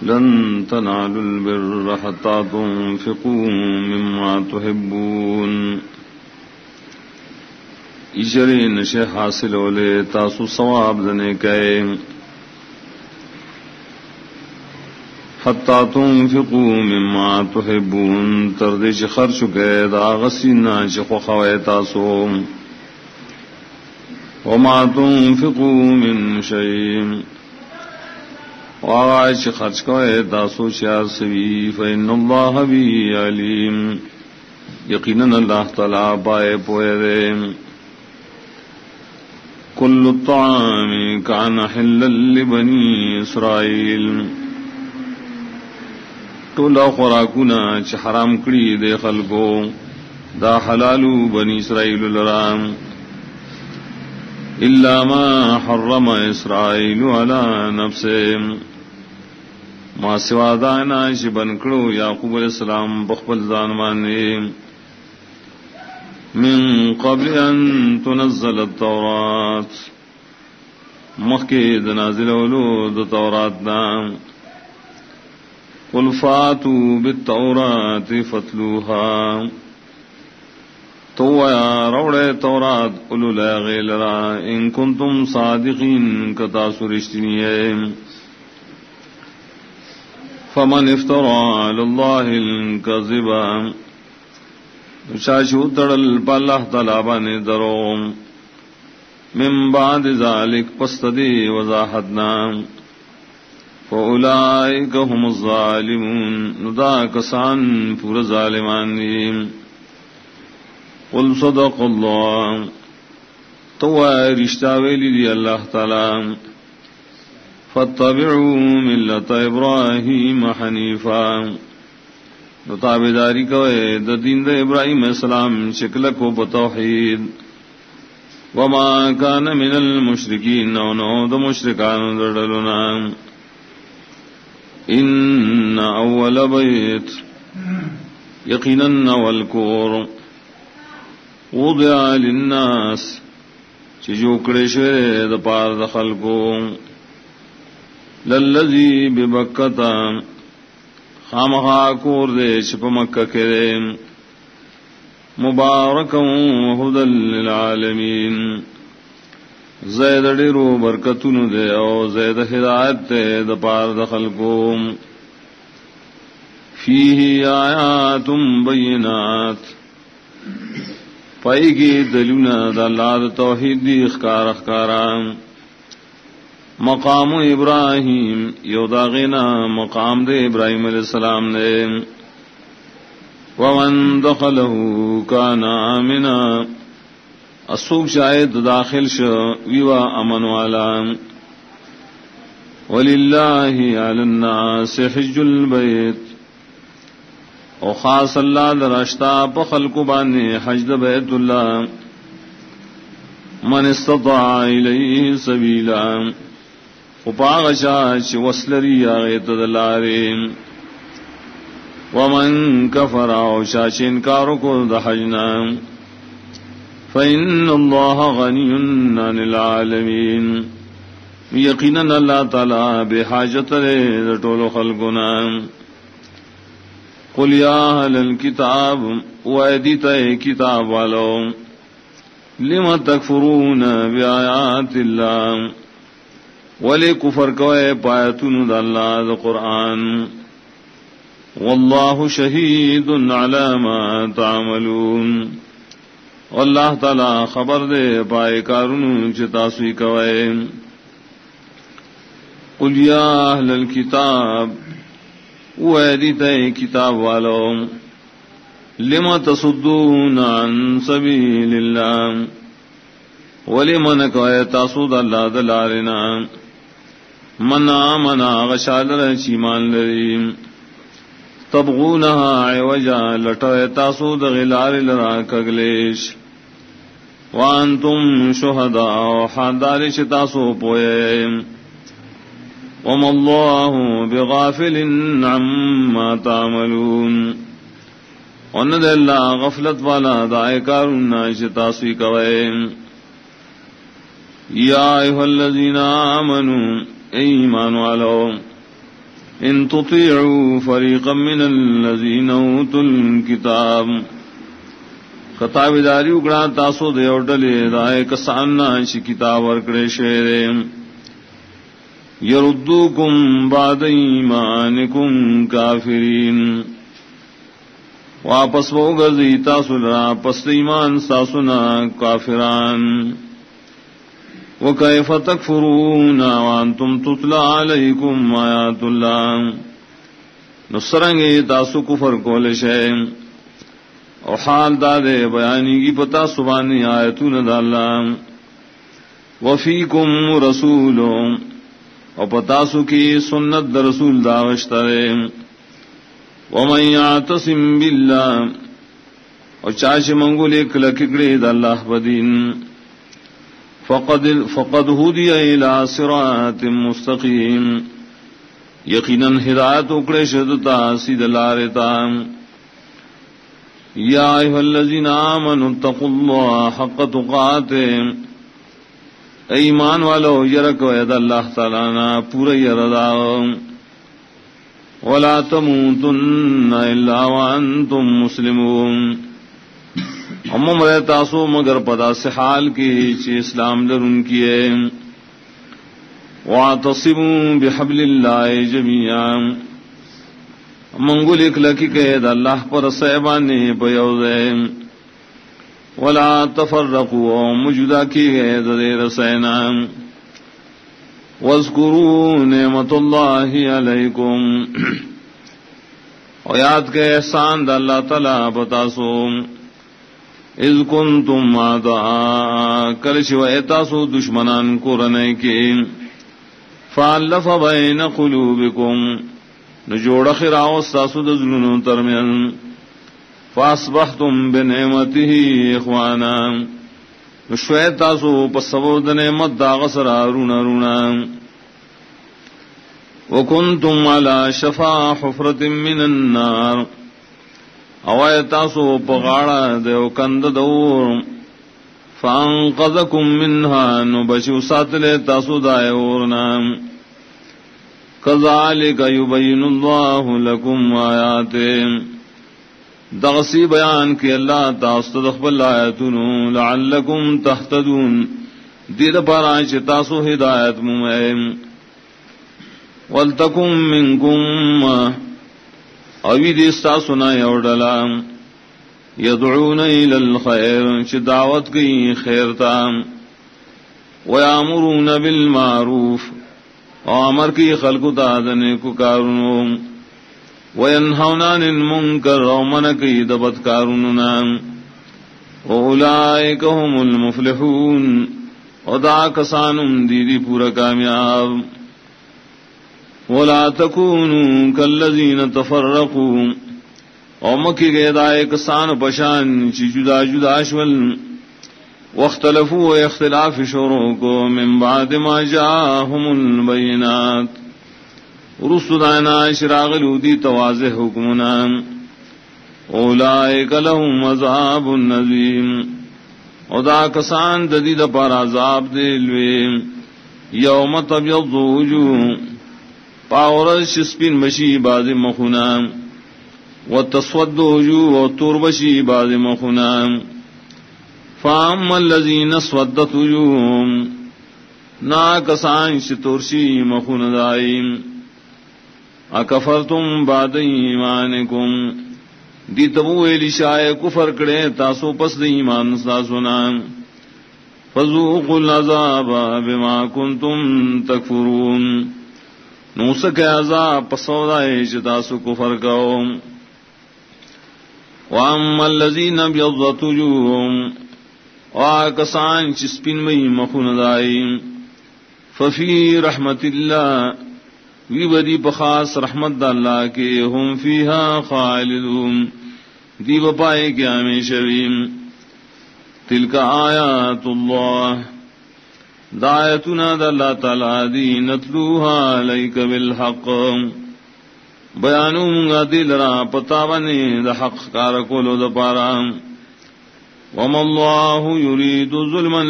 لن تنالوا البر حتى تنفقوا مما تحبون اجرے نشے حاصل ہولے تاسو ثواب دنے کئے حتى تنفقوا مما تحبون تردش خرچ گئے دا غسینا چخو خوئے تاسو وما تنفقوا من شيء وآج خرچ کوئے تاسو شیار سوی فإن اللہ بھی علیم یقیناً اللہ تعالیٰ بائے پوئے دے کل الطعام کان حلا لبنی اسرائیل تولا خوراکونا چھ حرام کری دے خلقو دا حلالو بنی اسرائیل لرام الا ما حرم اسرائیل علی نفسه ما سوا دانا چھ بنکڑو یعقوب علیہ السلام بخبل زانمانے من قبل ان تنزل التورات مخید نازل اولود تورات نام قل فاتوا بالتورات فتلوها تو یا روڑے تورات قلو لا غیلرا ان کنتم صادقین کتا سرشتنیے فمن افترى على الله الكذبا شاشو تڑل بالله تعالی بانے دروم من بعد ذلك پستدی وضاحتنا فاولئک هم الظالمون ندا کسان پور ظالمان قل صدق اللہ تو رشتہ ویلی دی اللہ تعالی فاتبعوا ملت ابراہیم حنیفا تابعداری کوئے دا دین دا ابراہیم علیہ السلام شکل کو بتوحید وما کان من المشرکین نو دا مشرکان دردلنا ان اول بیت یقیناً اول کور وضع للناس چجوکڑے شوئے دا پار دا خلقو للذی ببکتا خامخا کور دے چپ مکہ کرے مبارکا وحدا للعالمین زید ڈیرو برکتون دے او زید ہدایت دے دا پار دا خلقو فیہ آیات بینات پائی کی دلونا دا اللہ دا توحید دی اخکار اخکارام مقام ابراہیم یو داغینا مقام دے ابراہیم علیہ السلام نے ومن دخلہو کان آمنا اسوک شاید داخل شو ویوا امن والا وللہ علی الناس حج البیت او خاص اللہ دراشتا پخلق بانے حج دا بیت اللہ من استطاع الیہ سبیلا اپاغشا چھ وصلری آغیت دلارین ومن کفر آوشا چھ انکارو کو دحجنا فإن اللہ غنی عن العالمین یقیناً اللہ تعالی بے حاجت لے دٹول خلقنا قل یا اہل الکتاب وعدیت کتاب والو لم تکفرون بآیات اللہ ولی کفر کوئے پایتون دا اللہ دا قرآن واللہ شہید علی ما تعملون واللہ تعالی خبر دے پائے کارون چتاسوی کوئے قل یا اہل الکتاب وعدیت کتاب والو لم تصدون عن سبیل اللہ ولی من کوئے تاسود اللہ دلارنا منا غشال چیمان لریم تبغونها عوجا لٹوئے تاسود غلال لرا کگلیش وانتم شہداء حادار چتاسو پوئے وما اللہ بغافل عما تعملون وند اللہ غفلت والا دائے کارون چتاسوی کوئے یا ایھا الذین آمنوا ایمان والو ان تطيعوا فريقا من الذين اوتوا الكتاب کتابداری اگڑا تاسو دے اوڈلے دائے کساننا چی کتاب ورکڑے شیرے یردوکم بعد ایمانکم کافرین واپس وگرزی تاسو لرا پس ایمان ساسنا کافران وَكَيْفَ تَكْفُرُونَ وَأَنْتُمْ تُتْلَى عَلَيْكُمْ آيَاتُ اللَّهِ نصرنگے تاسو کفر کول شے او حال دادے بیانی کی پتا سبانی آیتون دا اللہ وَفِيكُمْ رَسُولُ او پتاسو کی سنت دا رسول داوشترے وَمَنْ يَعْتَصِمْ بِاللَّهِ او چاچ منگو لیک لککڑے دا اللہ بدین فقد هدي الى صراط مستقيم یقینا ہدایت اکڑے شدتا سید لارتا یا ایھا الذین آمنوا اتقوا اللہ حق تقاته ایمان والو یرکو ید اللہ تعالی نا پورا یردا ولا تموتن الا وانتم مسلمون امم رہ تاسو مگر پدا سے حال کی چی اسلام لرن کیے واعتصموا بحبل اللہ جميعا منگل اکلکی قید اللہ پر صحبانے پیوزے ولا تفرقوا مجدہ کی قید دیر سینا واذکروا نعمت اللہ علیکم اور یاد کے احسان دا اللہ تعالی بتاسو اذ کنتم اعداء کلش و ایتاسو دشمنان قرنے کے فالف بین قلوبکم نجوڑ خراو ساسو دزلنو ترمین فاسبحتم بنعمته اخوانا نشویتاسو پسبو دنعمت داغسر رونا رونا وکنتم علی شفا حفرت من النار اوائے تاسو پغاڑا دیو کند دور فانقذکم منها نبشو ساتلے تاسو دائے ورنا کذالک یبین اللہ لکم آیاتے دغسی بیان کی اللہ تاسو تدخبل آیتنو لعلکم تحتدون دید پارانچ تاسو ہدایت ممائم ولتکم منکم اوی دیستا سنا یوڈلا یدعون الى الخیر چی دعوت کی خیرتا ویامرون بالمعروف وامر کی خلق دادنے کو کارنو وینہون عن المنکر ومن کی دبت کارننا اولئک هم المفلحون ودا کسانم دیدی پورا کامیاب ولا تكونوا كالذين تفرقوا ومکی گئے کسان پشان چی جدا جدا شول واختلفوا اختلاف شروع کو من بعد ما جاءهم البینات رسدانا شراغلو دی تواضح حکمنا اولئک لهم عذاب نظیم ادا کسان ددید پر عذاب دلوی یوم تبیض وجوہ پاورز شسپین بشی باز مخنا و تسود وجوہ و تور بشی باز مخنا فاما الذین اسودت وجوہم نا کسان شتورشی مخنا دائیم اکفرتم بعد ایمانکم دی تبو ایلی شائع کفر کرے تاسو پس دی ایمان ساسونا فذوقوا العذاب بما کنتم تکفرون نوسک عذاب پسودائے چتاسو کفر کہو واما الذین ابیضت وجوہم وآکسان چسپن مئی مخون دائیم ففی رحمت اللہ وی بدی بخاص رحمت دا اللہ کے ہم فیہا خالدون دی بپائے کیا ہمیشہ تلک آیات اللہ دایتنا دا اللہ تعالی دی نتلوها علیک بالحق بیانو منگا دل را پتاوانی دا حق کارکولو دا پارا وما اللہ یرید ظلما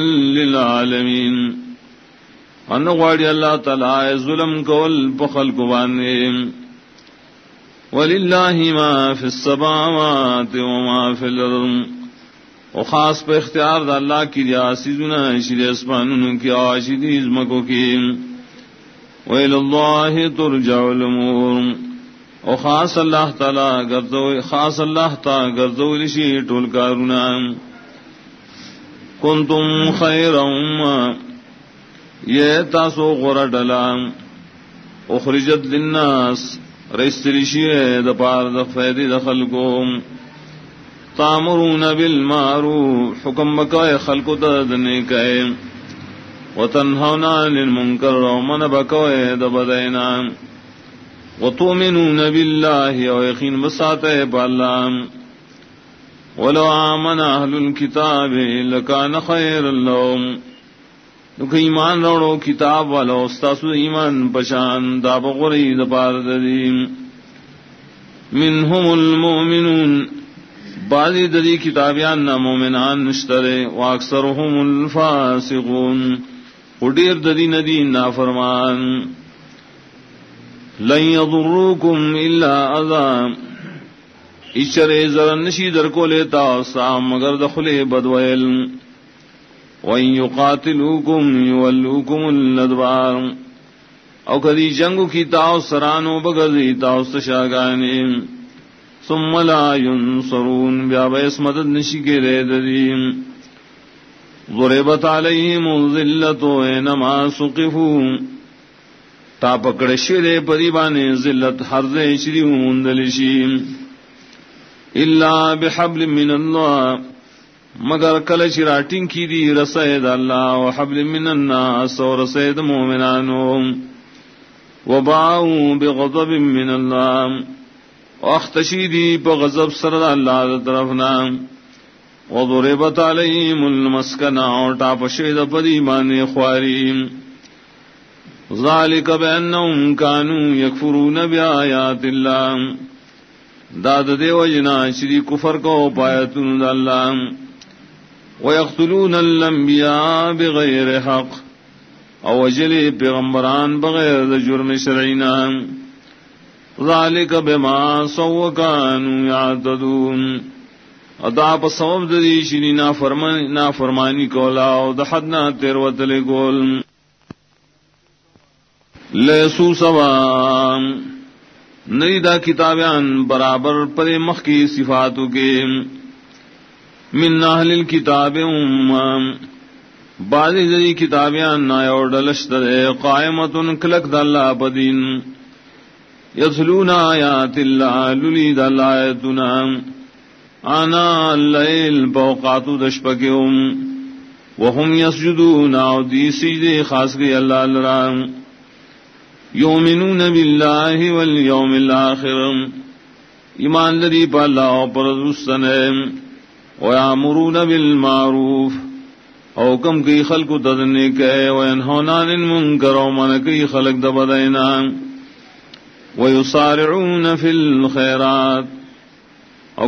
للعالمین انگواڑی اللہ تعالی ظلم کول پخل کو بانے وَلِلَّهِ مَا فِي السَّمَاوَاتِ وَمَا فِي الْأَرْضِ و خاص پہ اختیار دا اللہ کی ریاسیزنا شری اسمانوں کی آشدی ازمکو کی وَإِلَى اللَّهِ تُرْجَعُ الْأُمُورُ و خاص اللہ تعالی گردو لشی ٹول کارونا کنتم خیر یہ تاسو غور ڈلا اخرجت للناس رستریشی دپار دفیدی دخل کو تامرون بالمعروف حکم بکائے خلق ددنے کئے وتنہون عن المنکر ومن بکائے دبدینا وتؤمنون باللہ و یقین بساتے باللہ ولو آمن اہل الكتاب لکان خیر لهم نو ایمان روڑو کتاب والا استاسو ایمان پشان دا بغری دپار ددیم منہم المؤمنون بعضی ددی کتابیان نا مومنان نشترے واکثرهم الفاسقون اڈیر ددی ندی نافرمان لن يضروكم الا اذى اشرے زرن نشی در کو لیتا سام مگر دخلے بدویل وَإِن يُقَاتِلُوكُمْ يُوَلُّوكُمُ الْأَدْبَارَ او کدی جنگو کی تاؤ سرانو بگردی تاؤ استشاگانے ثم لا ينصرون بیا بیس مدد نشی کے ریددیم ضربت علیہم الذلت اینما سقفوا تا پکڑشی دے پریبانے ذلت ہر دے شری مندلشیم الا بحبل من اللہ مگر کل چراٹنگ کی دی رسید اللہ و حبل من الناس و رسید مومنانو وباؤ بغضب من اللہ و اختشیدی پا غضب سرد اللہ طرفنا وضربت علیہم المسکنہ اور ٹاپشید پدیمان خواریم ذالک بأنہم کانوا یکفرون بآیات اللہ داد دیو جنا شری کفر کو پایتون دا اللہ وَيَقْتُلُونَ الْأَنْبِيَاءَ بِغَيْرِ حَقٍّ او وجل پیغمبران بغیر جرم شرعینا ذالک بما عصوا وكانوا يعتدون ادا په سبب د دې شری نافرمانی کولا او د حد نه تیر وتل ګول لیسو سوا نیدا کتابیان برابر پر مخ کی صفاتوں کے من اہل الکتاب بعضی ذری کتابیان نا اور ڈلشتر قائمت کلک داللہ بدین یتلون آیات اللہ للید آیاتنا آنا اللیل بوقات دشپکم وهم یسجدون او دی سجدے خاص گئی اللہ لرام یؤمنون باللہ والیوم الاخر ایمان لری پا اللہ پر رسن وَيَأْمُرُونَ بِالْمَعْرُوفِ او کم کی خلق ددنے کے وَيَنْهَوْنَ عَنِ الْمُنكَرِ وَمَنَ کی خلق دبدینا وَيُسَارِعُونَ فِي الْخَيْرَاتِ او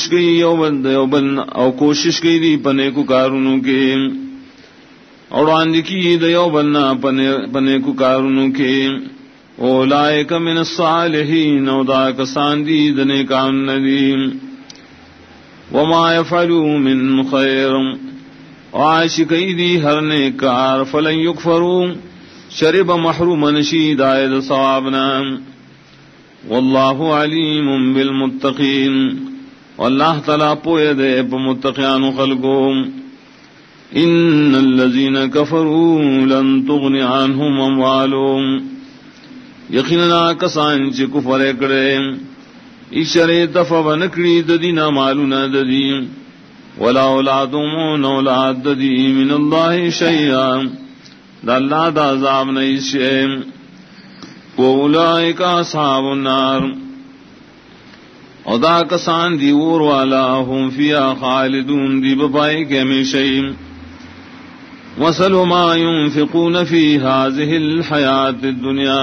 کوشش کی دی پنے کو کارونوں کے اور آندھی کی دیو بننا پنے کو کارونوں کے اولئک من الصالحین او دا کسان دی دنے کام ندیم وما يفعلوا من خير عاشقی دی ہر نیکار فلن یکفروا شرب محروم نشید آید ثوابنا واللہ علیم بالمتقین واللہ تعالی پوئے دے بمتقیان خلقوں ان الذین کفروا لن تغنی عنہم اموالهم یقیننا کسان چی کفر اکڑے اشارے دفع ونکڑی ددینا مالونا ددی ولا اولادهم اولاد ددی من اللہ شیئا دا اللہ دا عذاب نہیں شیم اولئک اصحاب النار او دا کسان دی اور والا ہم فیا خالدون دی بپائی کے ہمیشہ مثل ما ينفقون في هذه الحیات الدنیا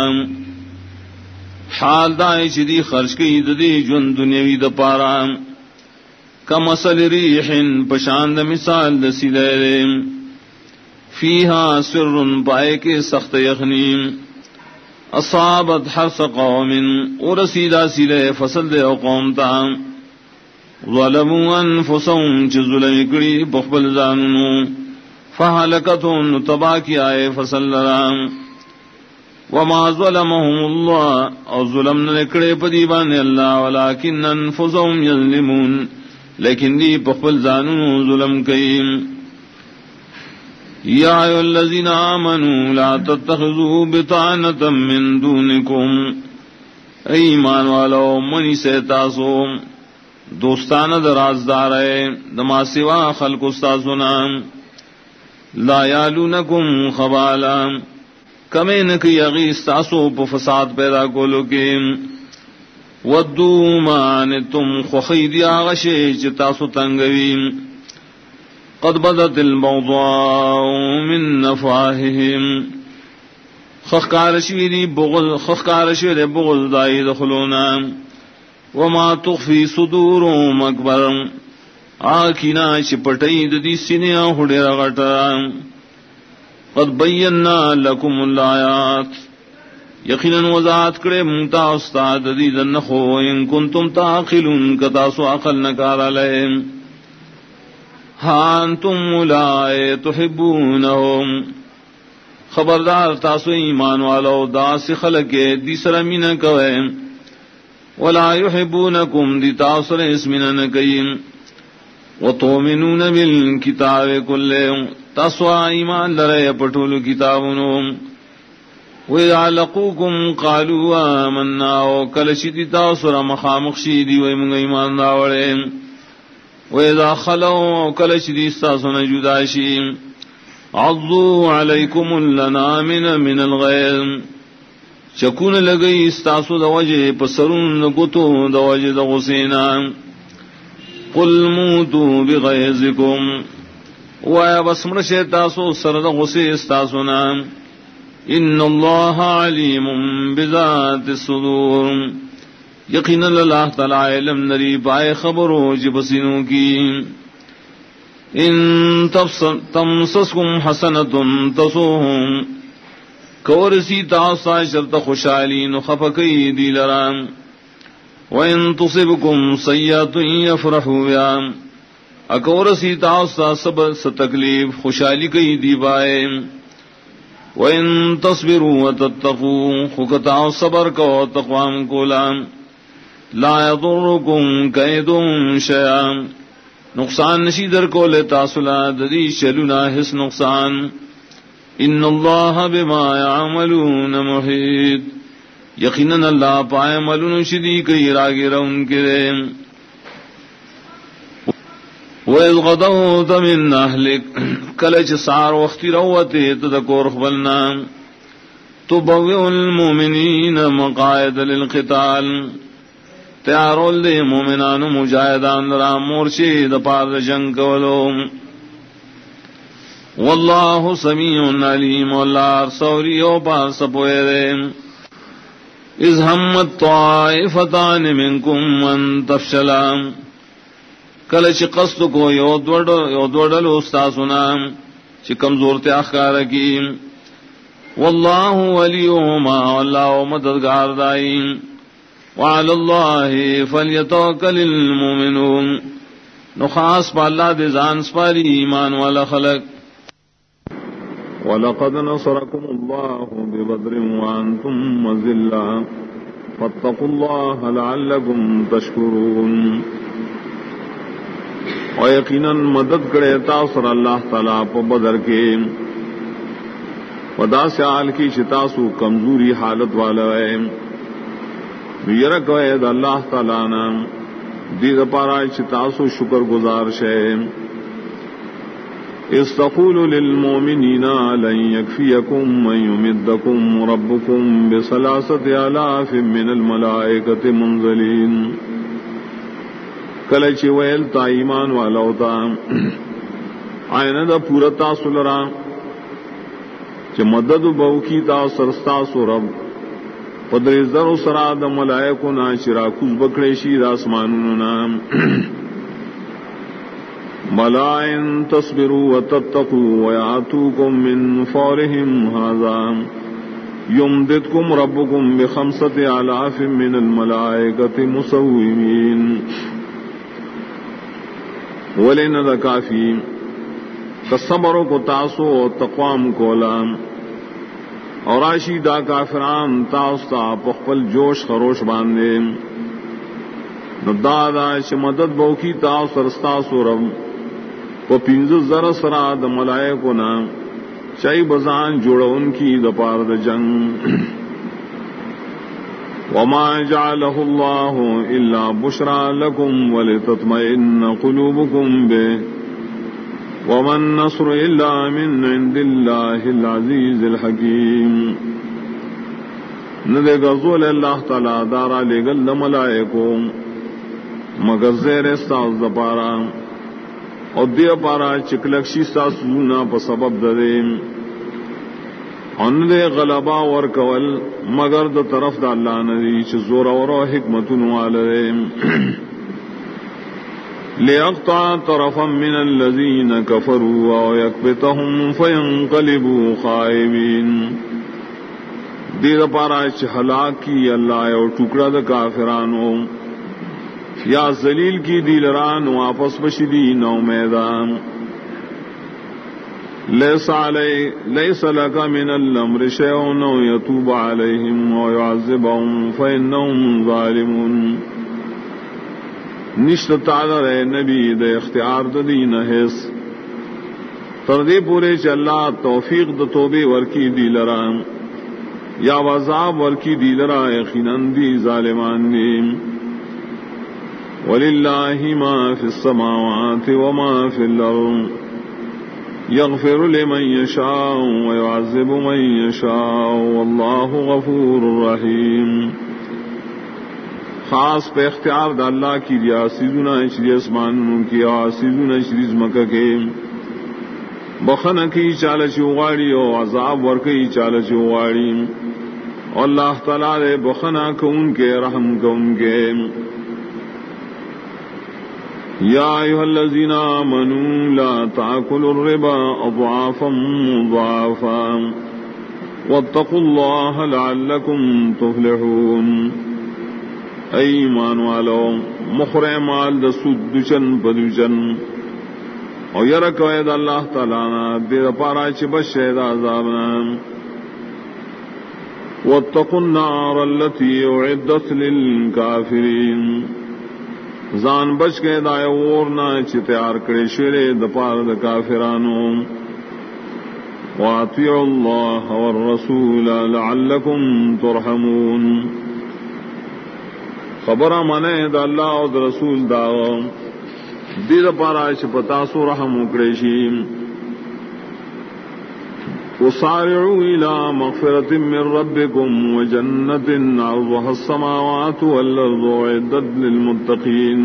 حال دائی چی خرچ کی دی جن دنیاوی دا پارا کمثل ریح پشاند مثال دسی دے فیہا سر پائے کے سخت یخنی اصابت حرث قوم ورسیدہ سیلے فصل دے قوم تا ظلموا انفسهم چ ظلم کری بخبل زانو فہلکتهم تبا کی آئے فصل لرام وما ظلمهم اللہ اور ظلم نکڑے پدیبان اللہ ولكن انفسهم یظلمون لیکن دی بخبل زانو ظلم کئیم یا ایھا الذین آمنوا لا تتخذوا بطانة من دونکم ایمان والو منی سے تاسو دوستانہ درازدار ہے دما سوا خلق استاسنا لا یالونکم خبالا کمے نکی اغی استاسو پا فساد پیدا کولو کے ودو مانتم خخیدی آغشے چتاسو تنگویم قد بدت البغضاء من نفواههم خخکارشویری بغض دائی دخلونا وما تخفی صدورهم اکبر آکینا چپٹئی دی سینیا ہڈی رغٹا قد بینا لکم الآیات یقینا وضاحت کرے منتا استاد دی دنخو ان کنتم تعقلون کتاسو عقل نکارا لئے ہاں انتم اولائے تحبونہم خبردار تاسو ایمان والو داس خلقے دی سرمین کوئے ولا يحبونکم دی تاثر اسمنا نکیم وتؤمنون بالکتاب کلے تاسو ایمان لرے پٹول کتابنو وَإِذَا لَقُوكُمْ قَالُوا آمَنَّا وَكَلَشِدِ تَاسُرَ مَخَامُخْشِدِ وَإِمُنْ ایمان داوڑے وَإِذَا خَلَوْا وَكَلَشِدِ اسْتَاسُنَ جُدَاشِي عَضُّوا عَلَيْكُمُ اللَّنَامِنَ مِنَ الْغَيْظِ چکون لگئی استاسو دوجہ پسرون گتو دوجہ دغسینا قُلْ مُوتُوا بِغَيْظِكُمْ وَيَا بَسْمْرَشِ تاسو سرد غسی استاسونا ان اللہ علیم بذات الصدور یقینا اللہ تعالی علم نری پائے خبرو جبسنوں کی ان تمسسکم حسنۃ تسوہم کورسی تاسا شرط خوشحالی نخفقی دی لرام وان تصبکم سیئۃ یفرحوا بها اکورسی تاسا سب تکلیف خوشحالی کی دی بائے وَإِن تَصْبِرُوا وَتَتَّقُوا خُكَتَعُ صبر کو تقوام کولا لا يَضُرُّكُمْ كَيْدُهُمْ شَيْئًا نقصان نشیدر کو لیتا صلا ددی شلنا حس نقصان ان اللہ بما يعملون محیط یقیناً اللہ پائے عملون شدی کئی راگی رون کرے وَإِذْ غَدَوْتَ مِنْ أَهْلِكَ کلچ سار وقتی روتے تذکر خبلنا تبوئ المؤمنین مقاعد للقتال تیارول دے مومنان مجاہدان را مورچے دپار جنگ کولو واللہ سمیع علیم واللہ سوری و پار سپوئے دے اذ ہمت طائفتان منکم ان تفشلا کلچ قصد کو یو دوڑل استاسنا چی کمزور تے اخکار کی واللہ ولیہما واللہ مددگار دائی وعلی اللہ فلیتوکل المومنون نخاص پا اللہ دے زان سپاری ایمان والا خلق وَلَقَدْ نَصَرَكُمُ اللَّهُ بِبَدْرٍ وَأَنْتُمْ مَذِلَّةٌ فَاتَّقُوا اللَّهَ لَعَلَّكُمْ تَشْكُرُونَ اور یقیناً مدد کرے تاثر اللہ تعالیٰ پا بدر کے ودا سے آل کی چتاسو کمزوری حالت والا ہے یرک وید اللہ تعالیٰ نام دید پارا چتاسو شکر گزار شے استقول للمومنین لن یکفیکم من یمدکم ربکم بثلاثۃ آلاف من الملائکۃ منزلین کلچی ویل تا ایمان والا ہوتا آئین دا پورتا سلرا چی مدد بو کی تا سرستا سورب پدر زر سرا دا ملائکونا چرا کز بکڑے شید آسمانونا ملائن تصبروا وتتقوا ویاتوکم من فورہم هذا یمددکم ربکم بخمسۃ آلاف من الملائکۃ مسومین ولن کافی تصبرو کو تاسو تقوام کولام اور آشی دا کافران تاستا پخپل جوش خروش باندے نو دادا چ مدد بوکی تاس رستاسو رب کو پینز زر سرا د ملائکو نا چای بزان جوڑا ان کی د پار د جنگ وما جعله الله الا بشرا لكم ولتطمئن قلوبكم به وما النصر الا من عند الله العزيز الحكيم ندے غزول اللہ تعالی دارا لے گل ملائکو مگر زیر استاز دپارا اور دے پارا چکلکشی ساسونا پا سبب ددیم ان دے غلبا ورکول مگر دا طرف دا اللہ ندی چھ زور اور حکمتن والدیم لیقطع طرفا من الذین کفروا او یکبتهم فینقلبوا خائبین دے دا پارا چھ ہلاک کی اللہ اور ٹکڑا دا کافرانو یا ذلیل کی دیلران واپس بشدی نو میدان لیس لک من الامر شیء او یتوب علیہم او یعذبهم فانہم ظالمون نشت تعالی اے نبی دے اختیار د دین ہس تردی پورے چ اللہ توفیق د توبے ورکی دیلران یا عذاب ورکی دیلرا یقینا دی ظالمان دی وَلِلَّهِ مَا فِي السَّمَاوَاتِ وَمَا فِي الْأَرْضِ يَغْفِرُ لِمَن يَشَاءُ وَيُعَذِّبُ مَن يَشَاءُ وَاللَّهُ غَفُورٌ رَحِيمٌ خاص پہ اختیار دا اللہ کی دیا سیزونا شری اسمانوں کی سیزونا شری مکہ کے بخن کی چالچ اغاڑی اور عذاب ورکی چالچ اغاڑی اور اللہ تعالیٰ دے بخنا کون کے رحم کون کے یا ایھا الذین آمنوا لا تأکلوا الربا اضعافا مضاعفا واتقوا اللہ لعلکم تفلحون اے ایمان والو مخرے مال د سود دچن بدچن اور یرکوے د اللہ تعالی نا دے پارا چ بشے د عذابنا واتقوا النار التي اعدت للكافرین زان بچ کے دائے ورنا چ تیار کرے شرے د پار د کافرانو واطیعوا اللہ والرسول لعلکم ترحمون خبر مانے دا اللہ اور دا رسول دا دید پارا چ پتا سو رحم اکڑیشی وسارعوا الى مغفرة من ربكم وجنة عرضها السماوات والارض اعدت للمتقين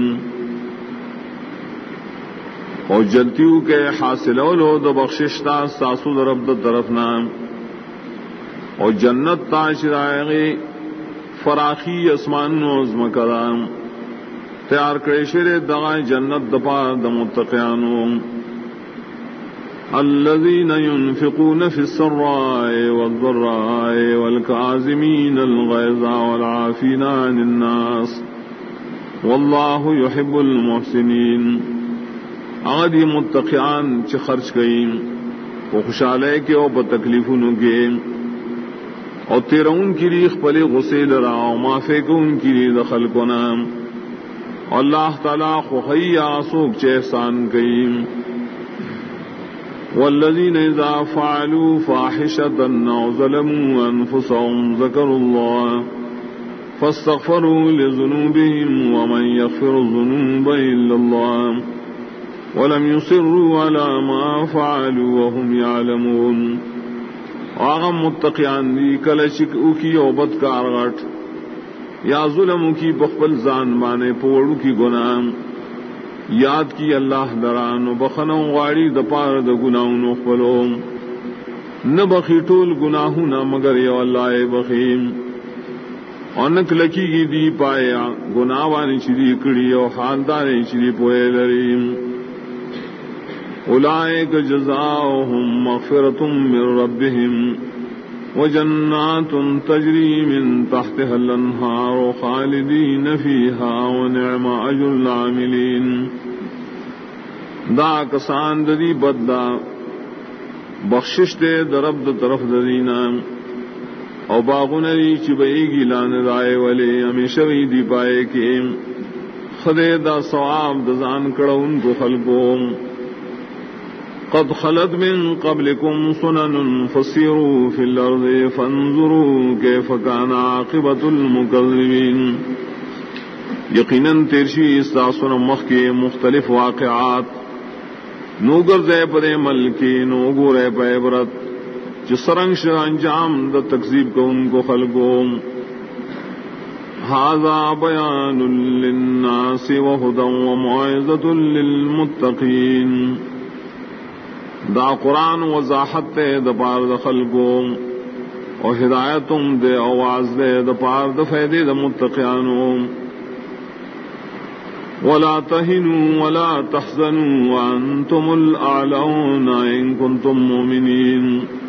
اور جلتیو کے حاصل اولو دو بخششتا ساسو درب دا طرفنا اور جنت تاشرائغی فراخی اسمان نوز مکرام تیار کریشر دغای جنت دپا دا متقیانو الذين ينفقون في السراء والضراء والكاظمين الغيظ والعافين عن الناس والله يحب المحسنين آدی متقیان چ خرچ گئیں وہ خوشالے کے او بتکلیفوں کے اور تیرون کی ریخ پلے غسے لرا او معافی کو ان کی دخل کو نام اللہ تعالی خوئی آسوک چ احسان گئیں والذین اذا فعلوا فاحشة او ظلموا انفسهم ذکروا الله فاستغفروا لذنوبهم ومن يغفر الذنوب الا الله ولم يصروا على ما فعلوا وهم يعلمون آغم متقیان دی کلچک او کی او بدکار غٹ یا ظلم کی بخبل زان بانے پوڑو کی گناہ یاد کی اللہ دران و بخنو غاڑی دپار د گناہوں خپلو نہ بخی ټول گناہوں مگر یو اللہ بخیم انک لکی گی دی پایا گناہ وانی چری کڑی او خاندان چری پوئے لریم اولئک جزاؤہم مغفرۃ من ربہم وجنات تجری من تحتها الانہار خالدین فیہا ونعم اجر العاملین. دا کسان ددی بددا بخشش دے درب د طرف ددینا او باغنری چبئی گیلان رائے والے ہمیشہ دی پائے کے خدے دا ثواب دزان کڑا ان کو خلقوں. قد خلت من قبلكم سنن فسيروا في الأرض فانظروا كيف كان عاقبة المكذبين. یقیناً تیرشی استاسن مخ کے مختلف واقعات نوگر زے پدے ملکی نوگو رے پہ عبرت جسرنگ شر انجام دا تکذیب کو ان کو خلقوں. هذا بیان للناس وہدا وموعظۃ للمتقین. دا قرآن وضاحت دے دا پار دا خلقوں اور ہدایتم دے آواز دے دا پار دا فیدے دا متقیانوں. ولا تہنوا ولا تحزنوا وانتم الاعلون ان کنتم مؤمنین.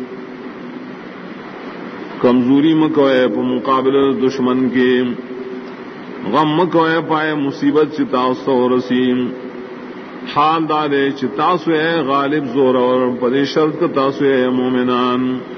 کمزوری مکوئے پا مقابل دشمن کے، غم مکوئے پائے مصیبت چتاؤ و رسیم. حال دارے چتاسو ہے غالب زور اور پدے شرط تاسو ہے مومنان.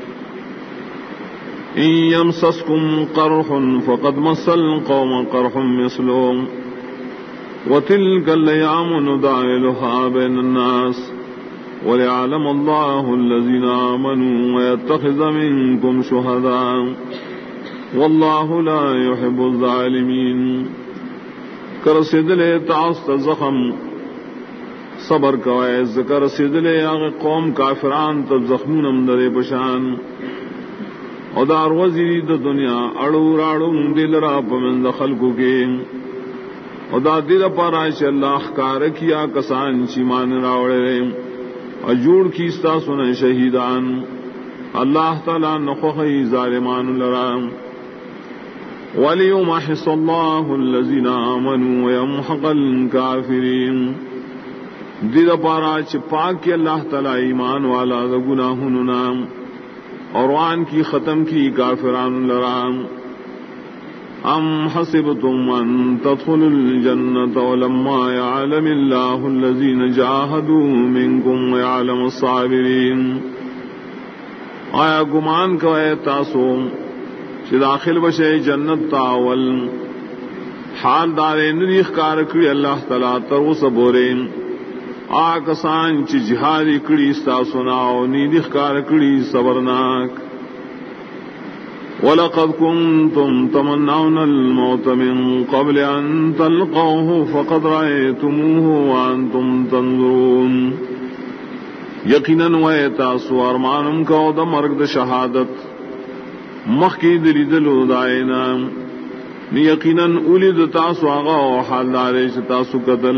ان یمسسکم قرح فقد مس القوم قرح مثلهم وتلك الايام نداولها بين الناس وليعلم الله الذين آمنوا ويتخذ منكم شهداء والله لا يحب الظالمين. کرسد لے تاست زخم صبر کوئے ذکر سدلے آغ قوم کافران تب زخمون امدر پشان او دار وزیری دا دنیا اڑو راڑو دل را پمند خلقو کے او دا دل پارائش اللہ کار کیا کسان چیمان راوڑے اجوڑ کیستا سن شہیدان اللہ تعالی نخوخی ظالمان لرام. وَلِيُمَحِصَ اللَّهُ الَّذِينَ آمَنُوا وَيَمْحَقَ الْكَافِرِينَ. دید پارا چپاک کے اللہ تعالی ایمان والا دا گناہن نام اور وان کی ختم کی کافران لرام. ام حسبتم ان تدخلوا الجنة ولما يعلم الله الذين جاهدوا منكم ويعلم الصابرين. آیا گمان کوئے تاسو چی داخل بشے جنت تاول حال دارے نریخ کارکڑی اللہ تعالی ترو سبورین آکسان چی جہادی کڑی ستا سناو نیدخ کار کڑی صبرناک. وَلَقَدْ كُنْتُمْ تَمَنَّوْنَ الْمَوْتَ مِنْ قَبْلِ أَنْ تَلْقَوْهُ فَقَدْ رَأَيْتُمُوهُ وَأَنْتُمْ تَنْظُرُونَ. یقیناً وے تاسو ارمانم کو دا مرگ دا شہادت مخی دلی دلو دائنا یقیناً اولید تاسو آغا و حال دارے تاسو قتل.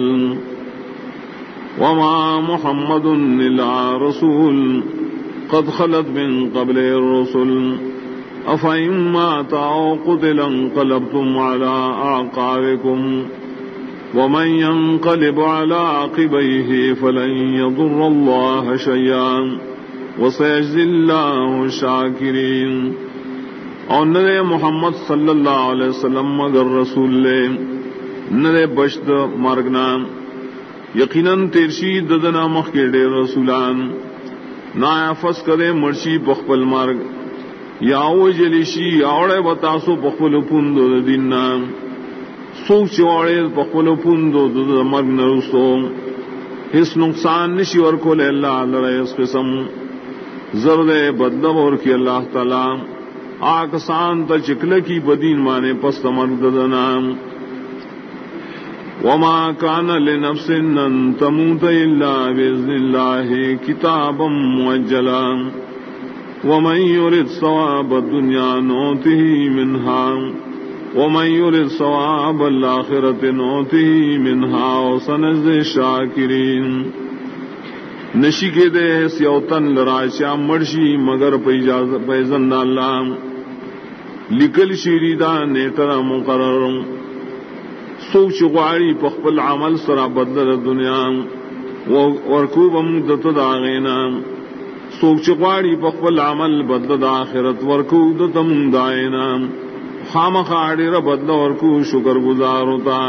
وما محمد إلا رسول قد خلت من قبل الرسل أفإن مات أو قتل انقلبتم على أعقابكم ومن ينقلب على عقبيه فلن يضر الله شيئا وسيجزي الله الشاكرين. اور نرے محمد صلی اللہ علیہ وسلم مگر رسول لے نرے بشت مرگنا یقیناً تیرشی ددنا مخ کے ڈیر رسولان نایا فس کرے مرشی بخبل مرگ یاو جلیشی آوڑے بتاسو بخبل پندو دینا سوک چوڑے بخبل پندو مرگ نرسو اس نقصان نشی ورکو لے اللہ لڑے اس قسم زرد بدلب اور کی اللہ تعالی آکسان تا چکل کی بدین مانے پست مرگ ددنا. وما كان لنفس أن تموت إلا بإذن الله كتابا مؤجلا ومن يرد ثواب الدنيا نؤته منها ومن يرد ثواب الآخرة نؤته منها وسنجزي الشاكرين. نشی کے دے سیوتن لراشا مرشی مگر پیزن اللہ لکل شیریدہ نیٹر مقرر سوک چغواری پخپل عمل سرا بدل دنیا ورکوبم دت داغینا سوک چقواڑی پخپل عمل بدل دا آخرت ورکو دتم دائنا خامخاڑی را بدل ورکو شکر گزار ہوتا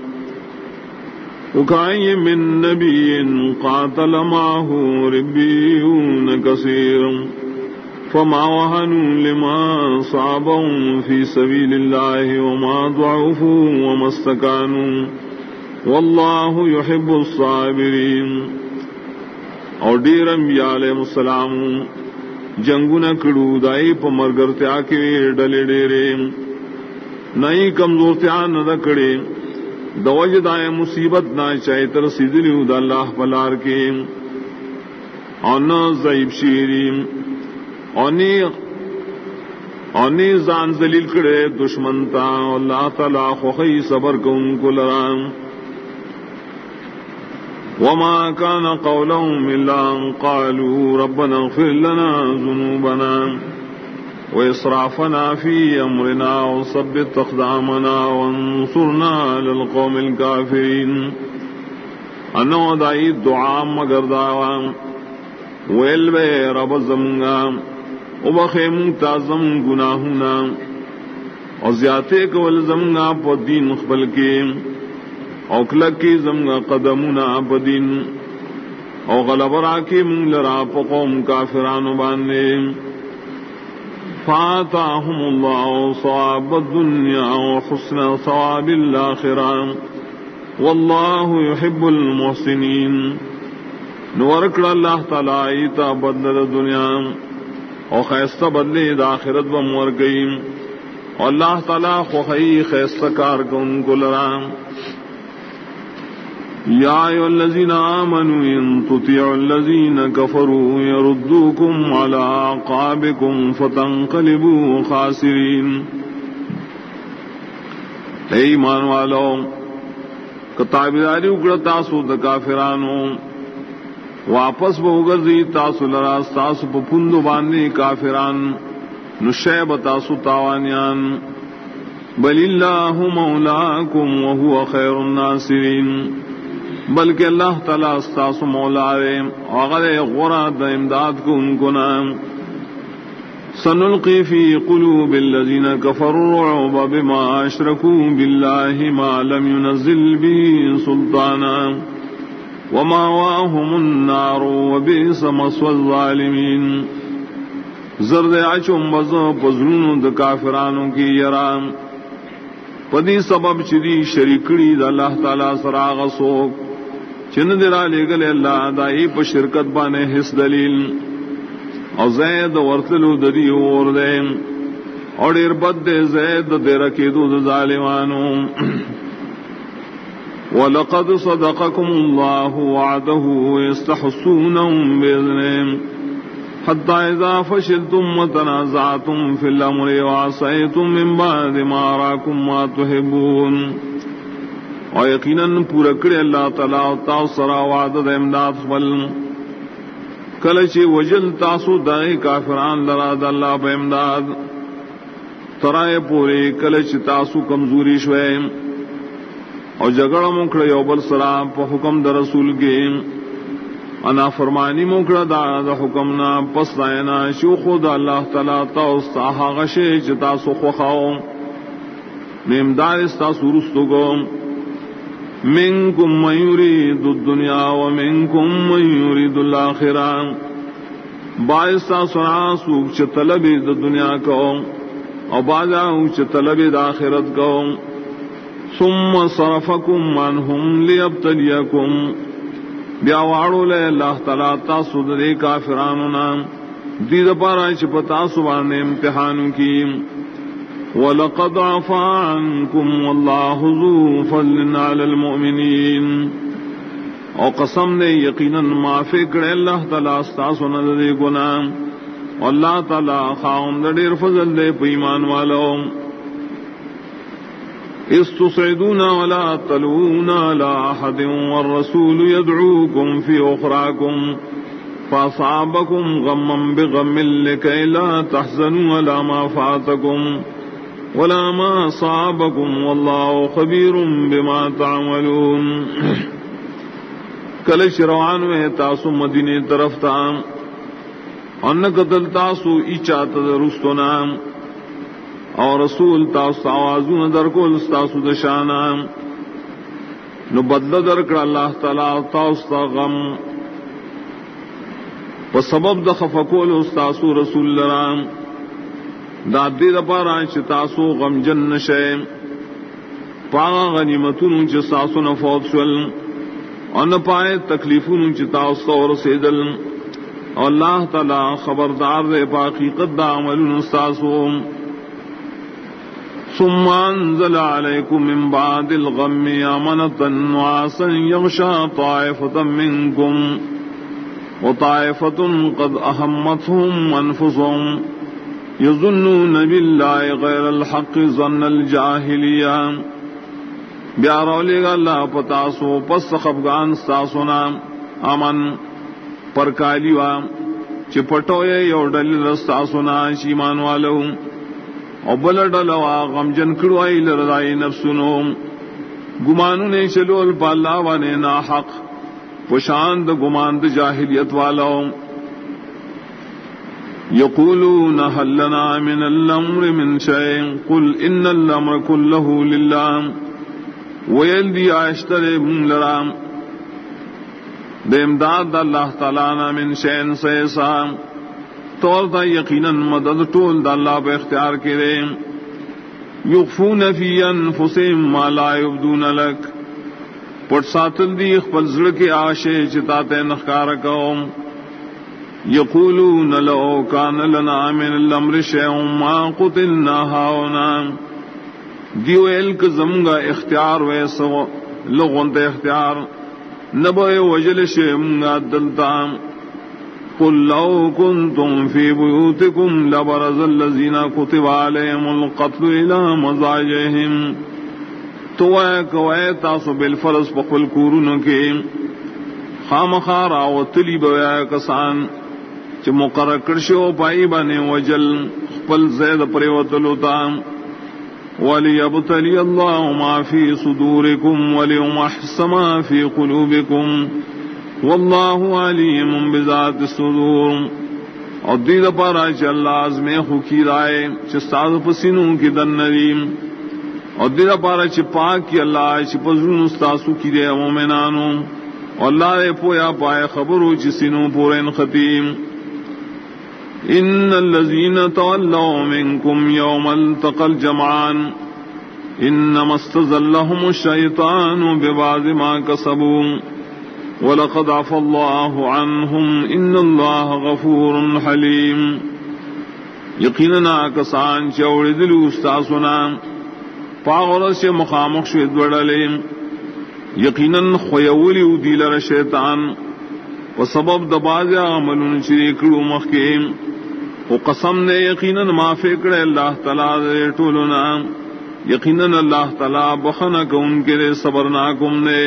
وکائی من نبی قاتل ماہو ربیون کثیر فما وهنوا لما صابهم في سبيل الله وما ضعفوا وما استكانوا والله يحب الصابرين. اور دیر انبیاء علیہ السلام جنگنا کڑو دائی پا مرگرتیا کے ڈلے ڈیرے نئی کمزورتیا نہ کڑے دوج دائیں مصیبت نہ چاہے ترسیدلیو دا اللہ پلار کے اور نہ ضعیف شیریم اونی زان ذلیل کرے دشمن تا اللہ تعالی خوخی صبر کو ان کو لرام وما كان قولهم الا ان قالوا ربنا اغفر لنا ذنوبنا واسرافنا في امرنا وثبت اقدامنا وانصرنا على القوم الكافرين. انو دائی دعا مگر دعوا ویل بے رب زمگا وبخے منتظم گناہنا اور زیادے کول زمگا پا دین خبل کے اوکلک کی زمگا قدمنا پا دین او غلبرا کی منگ لرا پا قوم کافران باندے فاتاہم اللہ صواب الدنیا وحسن صواب الاخرہ واللہ يحب المحسنین. نورکڑ اللہ تعالی تا بدل دنیا اور خیستہ بدلے داخرت بمور گئی اور اللہ تعالی خوخی خیستہ کار کو ان کو لرام. یا ایھا الذین آمنوا ان تطیعوا الذین کفروا یردوکم علی اعقابکم فتنقلبوا خاسرین. اے ایمان والو کتابداری اکڑا تاسو دا کافرانو واپس بوگرزی تاسو لرا تاسو پا پندو باندی کافران نشیب تاسو تاوانیان بل اللہ مولاکم وہو خیر الناصرین. بلکہ اللہ تعالیٰ استاسو مولا رے وغد غرا دا امداد کو ان کو نام. سنلقی فی قلوب الذین کفروا الرعب بما اشرکوا باللہ ما لم ينزل به سلطانا وماواهم النار وبئس مثوى الظالمین. زرد اچم بزو پزرون د کافرانوں کی یرام پدی سبب چدی شریکڑی دا اللہ تعالی سراغ سوک چن درا لے گلے اللہ دائی پا شرکت بانے حس دلیل اور زید ورتلو ددی اور دے اور اربد دے زید دے رکیدو دا ظالمانو. وَلَقَدْ صَدَقَكُمُ اللَّهُ وَعْدَهُ يَسْتَحْسُونَهُمْ بِإِذْنِهِ حَتَّى إِذَا فَشِلْتُمْ وَتَنَازَعْتُمْ فِي الْأَمْرِ وَعَصَيْتُمْ مِنْ بَعْدِ مَا أَرَاكُمْ مَا تُحِبُّونَ. اور یقیناً پورا کرے اللہ تعالیٰ تاسرا وعدد امداد خبل کلچی وجل تاسو دائی کافران لراد اللہ پہ امداد ترائے پورے کلچ تاسو کمزوری شوئے اور جگڑا مکڑا یوبل سرا پا حکم دا رسول کے انا فرمانی مکڑا دا حکمنا پس دائنا شوخو دا اللہ تعالیٰ تاستا غشے چتاسو خوخاؤ نمدار استاسو رستو گو. منکم من یرید الدنیا ومنکم من یرید الآخرہ. باعثا سنا سوک چ طلب د دنیا کو اور باجا چ طلب د آخرت کو. ثم صرفکم عنہم لیبتلیکم. بیا واڑو لے اللہ تعالی تاسو دے کافرانو نا دید پارا چ پتا سبانے امتحانوں کی. وَلَقَدْ عَفَا عَنْكُمْ وَاللَّهُ ذُو فَضْلٍ عَلَى الْمُؤْمِنِينَ. اور قسم نے یقیناً معافی کرے اللہ تعالیٰ استاسو نہ دے گناہ اللہ تعالیٰ خاوند دیر فضل دے ایمان والو. اِذْ تُصْعِدُونَ وَلَا تَلْوُونَ عَلَىٰ أَحَدٍ وَالرَّسُولُ يَدْعُوكُمْ فِي أُخْرَاكُمْ فَأَصَابَكُمْ غَمًّا بِغَمٍّ لِكَيْ لَا تَحْزَنُوا عَلَىٰ مَا فَاتَكُمْ وَلَا مَا أَصَابَكُمْ وَاللَّهُ خَبِيرٌ بِمَا تَعْمَلُونَ. کلش روان میں تاسو مدینے طرف تا ان قتل تاسو ایچات درستنا اور رسول تاسو آوازون در کول تاسو دشانا نو بدل درکڑ اللہ تعالی تاسو غم و سبب د خفقول تاسو رسول لرام دا دې لپاره چې تاسو غم جن نشئ پاغه غنیمتونو چې تاسو نه فوت شول او نه پای تکلیفونو چې تاسو ورسېدل او الله تعالی خبردار دی په حقیقت د عملونو تاسو. ثم انزل عليكم من بعد الغم امنة نعاسا يغشى طائفة منكم وطائفة قد أهمتهم أنفسهم یظنون باللہ غیر الحق ظن الجاہلیہ. بیارولی گا اللہ پتاسو پس خفگان ساسونا امن پرکالیوا چپٹوئے یو ڈلی رستاسونا شیمان والو او بل ڈلوا غمجن کڑوائی لردائی نفسنو گمانو نے چلول پالا وانے نا حق پشاند گماند جاہلیت والو. یقولون هل لنا من الامر من شيء قل ان الامر كله لله ويلدي اشتري من لرام بامداد اللہ تعالی من شيء سيسا طولتا یقینا مدد طول دا اللہ پہ اختیار کرے. یخفون فی انفسهم ما لا يبدون لك پٹ ساتل دی خپل زړه کې آشے چتاتے نخکار قوم. یقولون لو کان لنا من الامر شیء ما قتلنا هاؤنا دیو الک زمگا اختیار ویسو لغون تے اختیار نبوئے وجل شیمگا دلتا. قل لو کنتم فی بیوتکم لبرز الذین کتب علیہم القتل الى مضاجعہم. تو اے کوئے تاسو بالفرض پقل کورن کے خامخارا و تلی بویا کسان چ مقرر کرشو پائی بانے وجل خپل زید پریوتلو تا. وَلِيَبْتَلِيَ اللَّهُ مَا فِي صُدُورِكُمْ وَلِيُمَحِّصَ مَا فِي قُلُوبِكُمْ وَاللَّهُ عَلِيمٌ بِذَاتِ الصُّدُورِ. اور دید پارا چ اللہ ازمے خوکی رائے چ ساز پسینوں کی دن ندیم اور دید پارا چ پاک کی اللہ چ پزرون استاسو کی دے مومنانو اللہ رے پویا پائے خبرو چ سینوں پورن ختیم. ان الذين تولوا منكم يوم التقى الجمعان انما استزلهم الشيطان ببعض ما كسبوا ولقد عفى الله عنهم ان الله غفور حليم. یقینا کسان چوڑ دل استاسنا پاغور سے مخامخ شد وڑلے یقینا خویولی دیلر شیطان وسبب دباز عملون شریکڑو مخیم و قسم نے یقیناً معافی کرے اللہ تعالی ٹولنا یقیناً اللہ تعالی بخنا کو ان کے صبرناکم نے.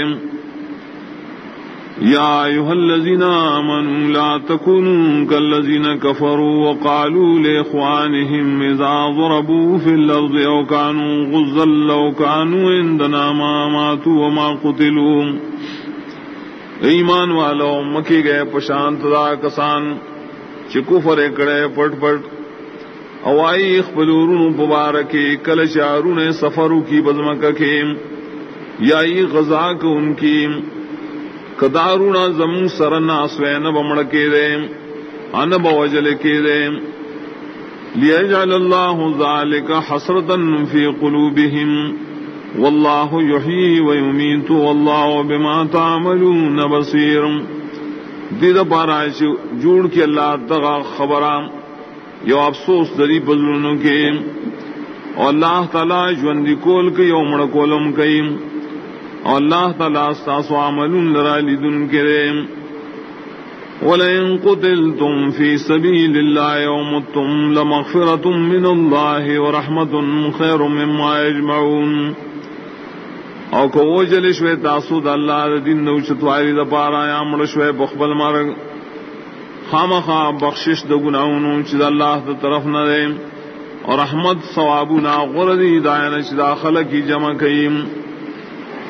یا ایھا الذین آمنوا لا تکونوا کالذین کفروا وقالوا لاخوانهم اذا ضربوا في الارض او كانوا غزا لو كانوا عندنا ما ماتوا وما قتلوا. ایمان والو مکی گئے پشانت دا کسان چکفر کڑے پٹ پٹ اوائی اخبلورون مبارکی کل شارون سفرو کی بزمکہ کے یائی غزا کو ان کی کدارون زمون سرنا سوین بمڑ کے دے ان بوجل کے دے لیجعل اللہ ذالک حسرتا فی قلوبہم واللہ یحیی ویمیت واللہ بما تعملون بصیر. دید پارا جوڑ کے اللہ تغا خبرام یو افسوس دری بزرنوں کے اور اللہ تعالی جوندی کول کے یو مڑ کولم کئی اور اللہ تعالی ساسو عملون لرا لیدن کرے. وَلَئِن قُتِلْتُمْ فِي سَبِيلِ اللَّهِ أَوْ مُتُّمْ لَمَغْفِرَةٌ مِّنَ اللَّهِ وَرَحْمَةٌ خَيْرٌ مِّمَّا يَجْمَعُونَ. او کو وجل شوی تاسو د الله دین نو چتواری د پارا یا مړ شوی بخبل مرګ خامخا بخشش د ګناونو چې د الله د طرف نه دی اور رحمت ثوابنا غردی دایره چې داخله کی جمع کیم.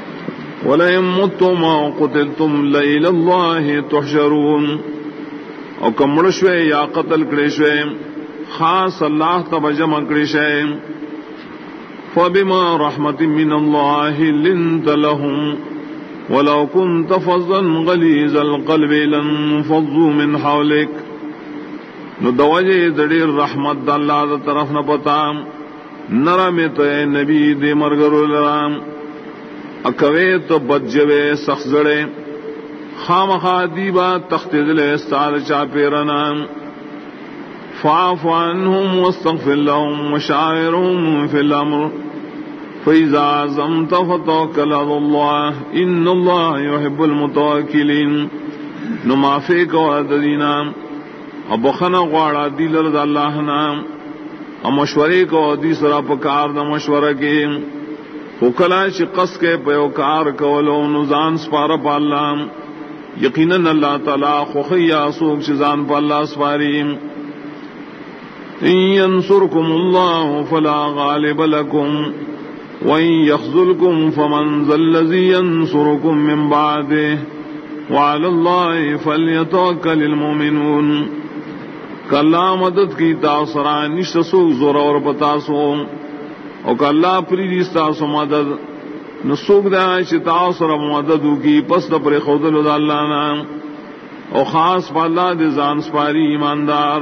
وَلَئِن مُتُّمْ أَوْ قُتِلْتُمْ لَإِلَى اللَّهِ تُحْشَرُونَ. او کمڑ شوے یا قتل کړي شوے خاص اللہ تب جمع کړي شوے فبما رحمت من الله لنت لهم ولو كنت فظا غليظ القلب لانفضوا من حولك. نو دوجه دړي رحمت د الله د طرف نه پتا نرم ته نبی دې مرګرو لرام اکوي تو بدجوي سخزړې خامخا دیبا تختدل استاد چا پیرنا فاعف عنهم واستغفر لهم وشاورهم في الامر فإذا عزمت فتوكل على الله إن الله يحب المتوكلين. نو معافی کو دینا اب خنا غواړه دی لر د الله نام او مشورې کو دی سره په کار د مشوره کې وکلا چې قص کې په یو کار کولو نو ځان سپاره په الله یقینا اللہ تعالی خوخیا سوک چیزان پا اللہ سواریم ان ینصرکم اللہ فلا غالب لکم وان یخذلکم فمن ذا الذی ینصرکم من بعده وعلی اللہ فلیتوکل المؤمنون. کاللہ مدد کی تاثران نشت سوک زور اور پتاسو او کاللہ پریدیس تاسو مدد نسوک دا چتا سر مددو کی پس پر خودل دا اللہ نام او خاص پا اللہ دے زان سپاری ایماندار.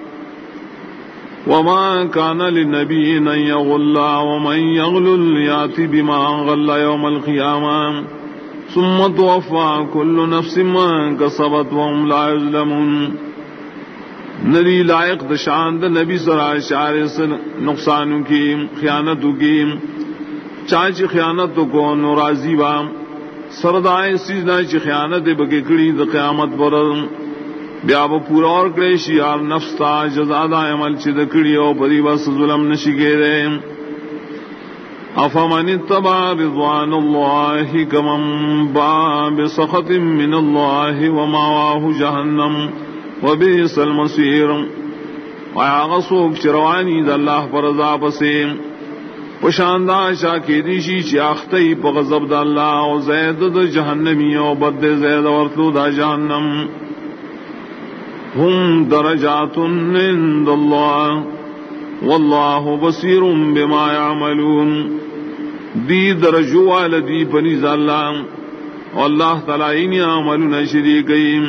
وما کان للنبی ان یغل ومن یغلل یاتی بما غل یوم القیامہ ثم توفا کل نفس ما کسبت وهم لا یظلمون. ندی لائق دشان دا نبی سرا شعر سے نقصانوں کی خیانتوں کی چاچی خیانت کو نورازی بام سردائے سیزنا چی خیانت بگی کڑی دا قیامت برد بیا با پورا اور کڑی شیار نفس تا جزادہ عمل چی دا کڑی او پری بس ظلم نشی گے دے. افمن اتبع رضوان اللہ کمن باء بسخط من اللہ ومأواہ جہنم وبئس المصیر. آیا غصوک چروانی دا اللہ پر رضا پسیم پشاندہ شاکی دیشی چی آختی پا غضب دا اللہ و زید دا جہنمی و بد زید ورطلو دا جہنم. ہم درجات عند اللہ واللہ بصیر بما یعملون. دی درجو والدی پنیز اللہ واللہ تعالی عملون شریکیم.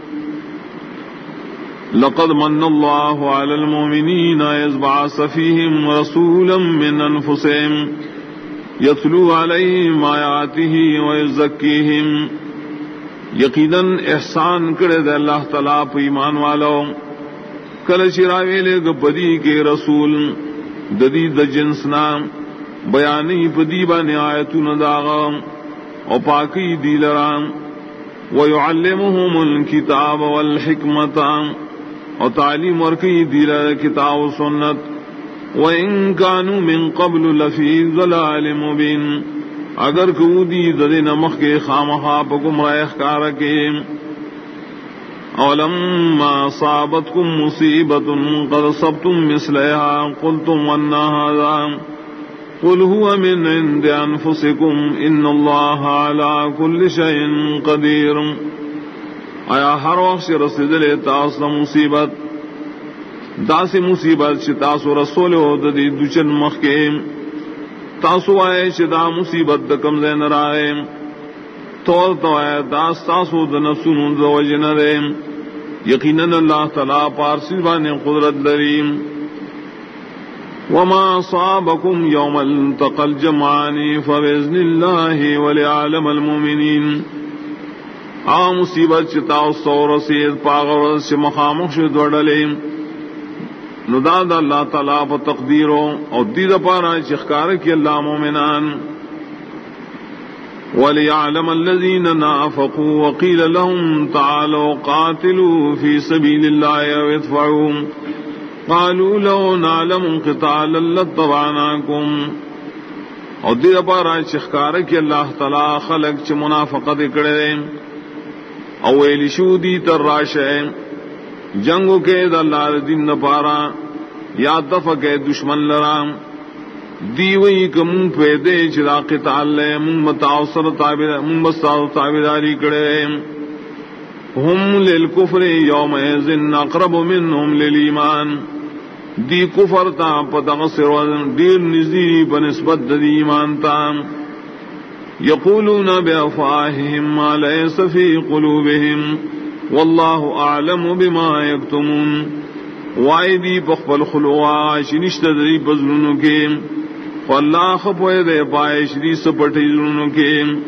لقد من الله على المؤمنين إذ بعث فيهم رسولا من أنفسهم يتلو عليهم آياته ويزكيهم. یقیناً احسان کرے دے اللہ تعالیٰ پہ ایمان والو کل چراویلے گپدی کے رسول ددی د جنس نام بیانی پدی بانی آیتون داغا او پاکی دی لرام ويعلمهم الكتاب والحکمت اور تعلیم ورکی دیل کتاب و سنت وَإِن كَانُوا مِن قَبْلُ لَفِي ضَلَالٍ مُبِينٍ. اگر کو دی دد نمخ کے خامخا گمراہ کارکے. اولما اصابتكم مصیبۃ قد اصبتم مثلها قلتم ان هذا قل هو من عند انفسكم ان الله على كل شيء قدير. آیا ہر وقت رسیدل تاس مصیبت داسی مصیبت چ تاسو رسول ہو ددی دچن مخ کے تاسو آئے چدا مصیبت د کم زین رائے تول تو آئے داس تاسو د نفسون د وجن رے. یقیناً اللہ تعالی پارسی بانے قدرت لریم. وما صابكم يوم التقى الجمعان فبإذن الله وليعلم المؤمنين. مصیبت چتا سور رسید پاغور سے مخامخ شد وڈلیم نداد اللہ تعالیٰ پا تقدیرو اور دید پارا چخکار کی اللہ مومنان. وَلِيَعْلَمَ الَّذِينَ نَافَقُوا وَقِيلَ لَهُمْ تَعَالَوْا قَاتِلُوا فِي سَبِيلِ اللَّهِ أَوِ ادْفَعُوا قَالُوا لَوْ نَعْلَمُ قِتَالًا لَاتَّبَعْنَاكُمْ. اور دید پارا چخکار کی اللہ تعالیٰ خلق چ منافقت کرے اویلی شودی تر راشے جنگو کے دا اللہ دین پارا یا دفع کے دشمن لرام دیوئی کم پیدے چدا قتال لے من بستاو تابداری کرے. هم للكفر يومئذ اقرب منهم للإيمان دی کفر تا پتغسر دیر نزی بنسبت دی ایمان تا یقولون بافواہہم ما لیس فی قلوبہم واللہ اعلم بما یکتمون وائدی بخبل خلوا شنشت دی بزرنو کے واللہ خپوئے دے پائش دی سپٹی زرنو کے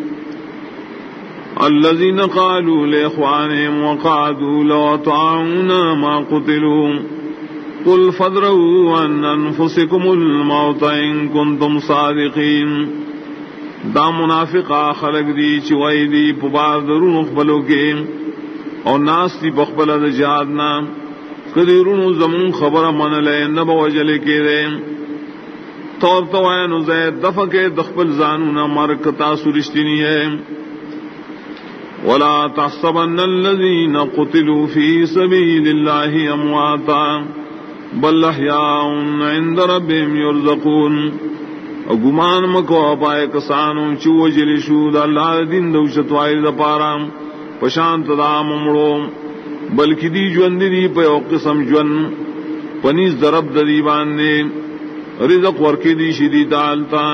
الذین قالوا لإخوانهم وقعدوا لو اطاعونا ما قتلوا قل فادرؤوا عن انفسكم الموت ان كنتم صادقین دا منافقا خلق دی چوائی دی پبار درون اخبلو کے اور ناس دی بخبل دا جہادنا قدرون زمون خبر من لے نبا وجلے کے دے طور توائن زید دفع کے دخبل زانونا مرکتا سرشتنی ہے ولا تحسبن الذين قتلوا في سبيل الله امواتا بل احیاء عند ربهم یرزقون او گمان مکو پائے کسانو چو جلی شود اللہ دین دوشت وائی دا پارا پشانت دا ممڑو بلکہ دی جون دی پہ او قسم جون پنیز درب دی باندے رزق ورکی دی شدی دالتا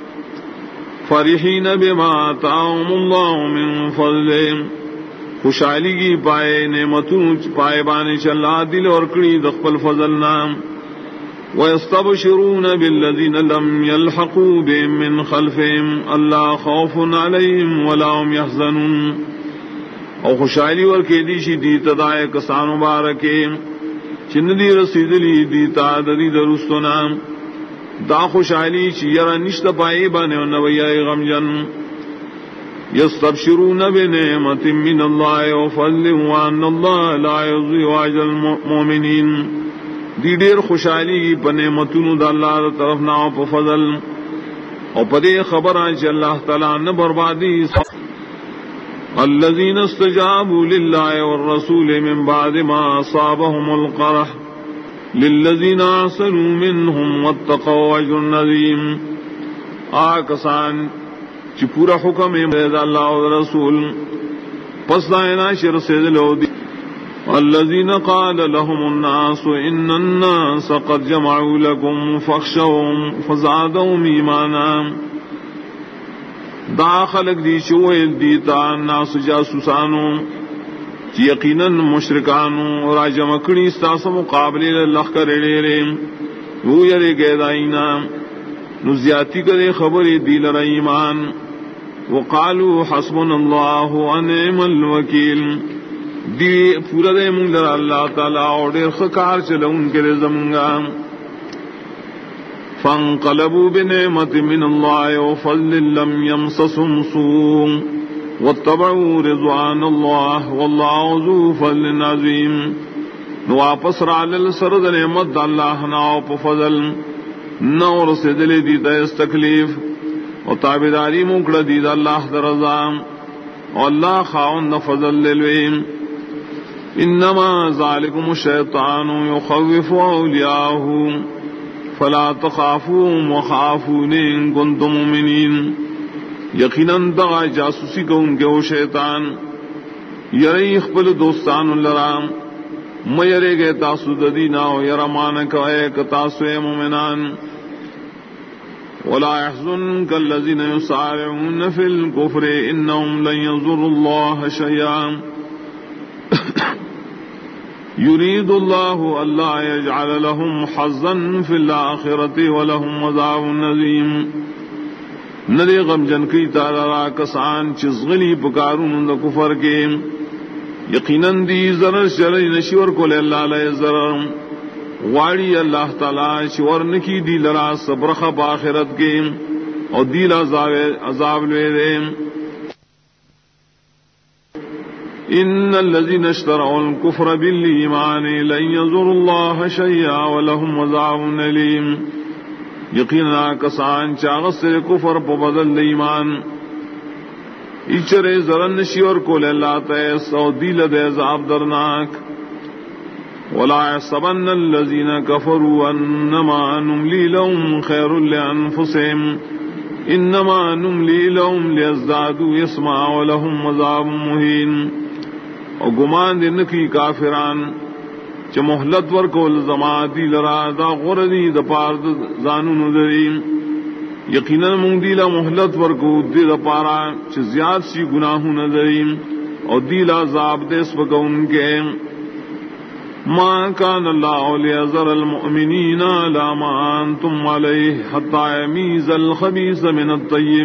فرحین بما آتاهم اللہ من فضلہم خوشحالی کی پائے نعمتوں پائے بانے چلا دل اور کڑی دخل فضل نام وَيَسْتَبْشِرُونَ بِالَّذِينَ لَمْ يَلْحَقُوا بِهِم مِّنْ خَلْفِهِمْ أَلَّا خَوْفٌ عَلَيْهِمْ وَلَا هُمْ يَحْزَنُونَ او خوشحالی اور کے دیشی دی تدائے کسان مبارکے چن دی رسید لی دیتا دری درستنا دا خوشحالی چیرا نشت پائی بانے و نویائی غمجن یستبشرون بنعمت من اللہ وفضل وان اللہ لا یضیع اجر المؤمنین دی دیر خوشحالی کی بنعمتون دا اللہ دا طرف ناو پا فضل اور پدے خبران چی اللہ تعالیٰ نے بربادی الذین استجابوا للہ والرسول من بعد ما اصابهم القرح للذین احسنوا منهم واتقوا اجر عظیم آکسان چی پورا حکم ہے اللہ و رسول پس دائنا شر سے دلو دی الذین قال لهم الناس ان الناس قد جمعوا لكم فاخشوهم فزادهم ایمانا دا خلق دی چوئل دیتا ناس جاسوسانو چی یقیناً مشرکانو راجم اکڑی ستاس مقابلے اللہ کر ریڑے وہ یرے گئے دائینا نزیاتی کرے خبری دیل را ایمان وقالوا حسبنا اللہ ونعم الوکیل دی پورا دے منگ در اللہ تعالیٰ اور دیر خکار چلو ان کے رزمگا فانقلبوا بنعمت من اللہ وفضل لم يمسسهم سوء واتبعوا رضوان اللہ واللہ ذو فضل عظیم واپس رالل سرد نعمت اللہ ناو پا فضل نور سے دل دیتا اس تکلیف اور تابداری مکڑ دید اللہ درزام اور اللہ خاون فضل للویم انما ذالکم الشیطان یخوف اولیاءہ فلا تخافوهم وخافون ان کنتم مؤمنین یقیناً دغا جاسوسی کو ان کے وہ شیطان یرئی اخبل دوستان اللرام میرے گئے تاسو ددینا و یرمانک ایک تاسو مومنان ولا يحزنك الذين يسارعون في الكفر انهم لن يضروا الله شيئا يريد الله الا يجعل لهم حظا في الاخره ولهم عذاب عظيم ندی غم جن کی تارا کسان چزغلی پکارون دا کفر کے یقیناً دی ضرر شرعی نشور کو لے اللہ لے ضرر واڑی اللہ تعالی شور نکی دی لرا صبرخ باخرت کے اور دیل عذاب لے دے ان الذين اشتروا الكفر بالایمان لن يضروا الله شيئا ولهم عذاب الیم یقینا کسان چاغس سے کفر پا بدل ایمان ایچرے ضرر نشور کو لے اللہ تیس اور دیل دے عذاب درناک ولا يحسبن الذين كفروا انما نملي لهم خير لانفسهم انما نملي لهم ليزدادوا اسما ولهم عذاب مهين او گمان دن کی کافران چ مہلت ور کول زماتی لرا دا غردی د پار زانو نذریم یقینا مونږ دی لا مہلت ور کو د پارا چ زیاد سی گناہوں نذریم او دی لا عذاب دس بکون کے ما كان الله ليذر المؤمنين على ما انتم عليه حتى يميز الخبيث من الطيب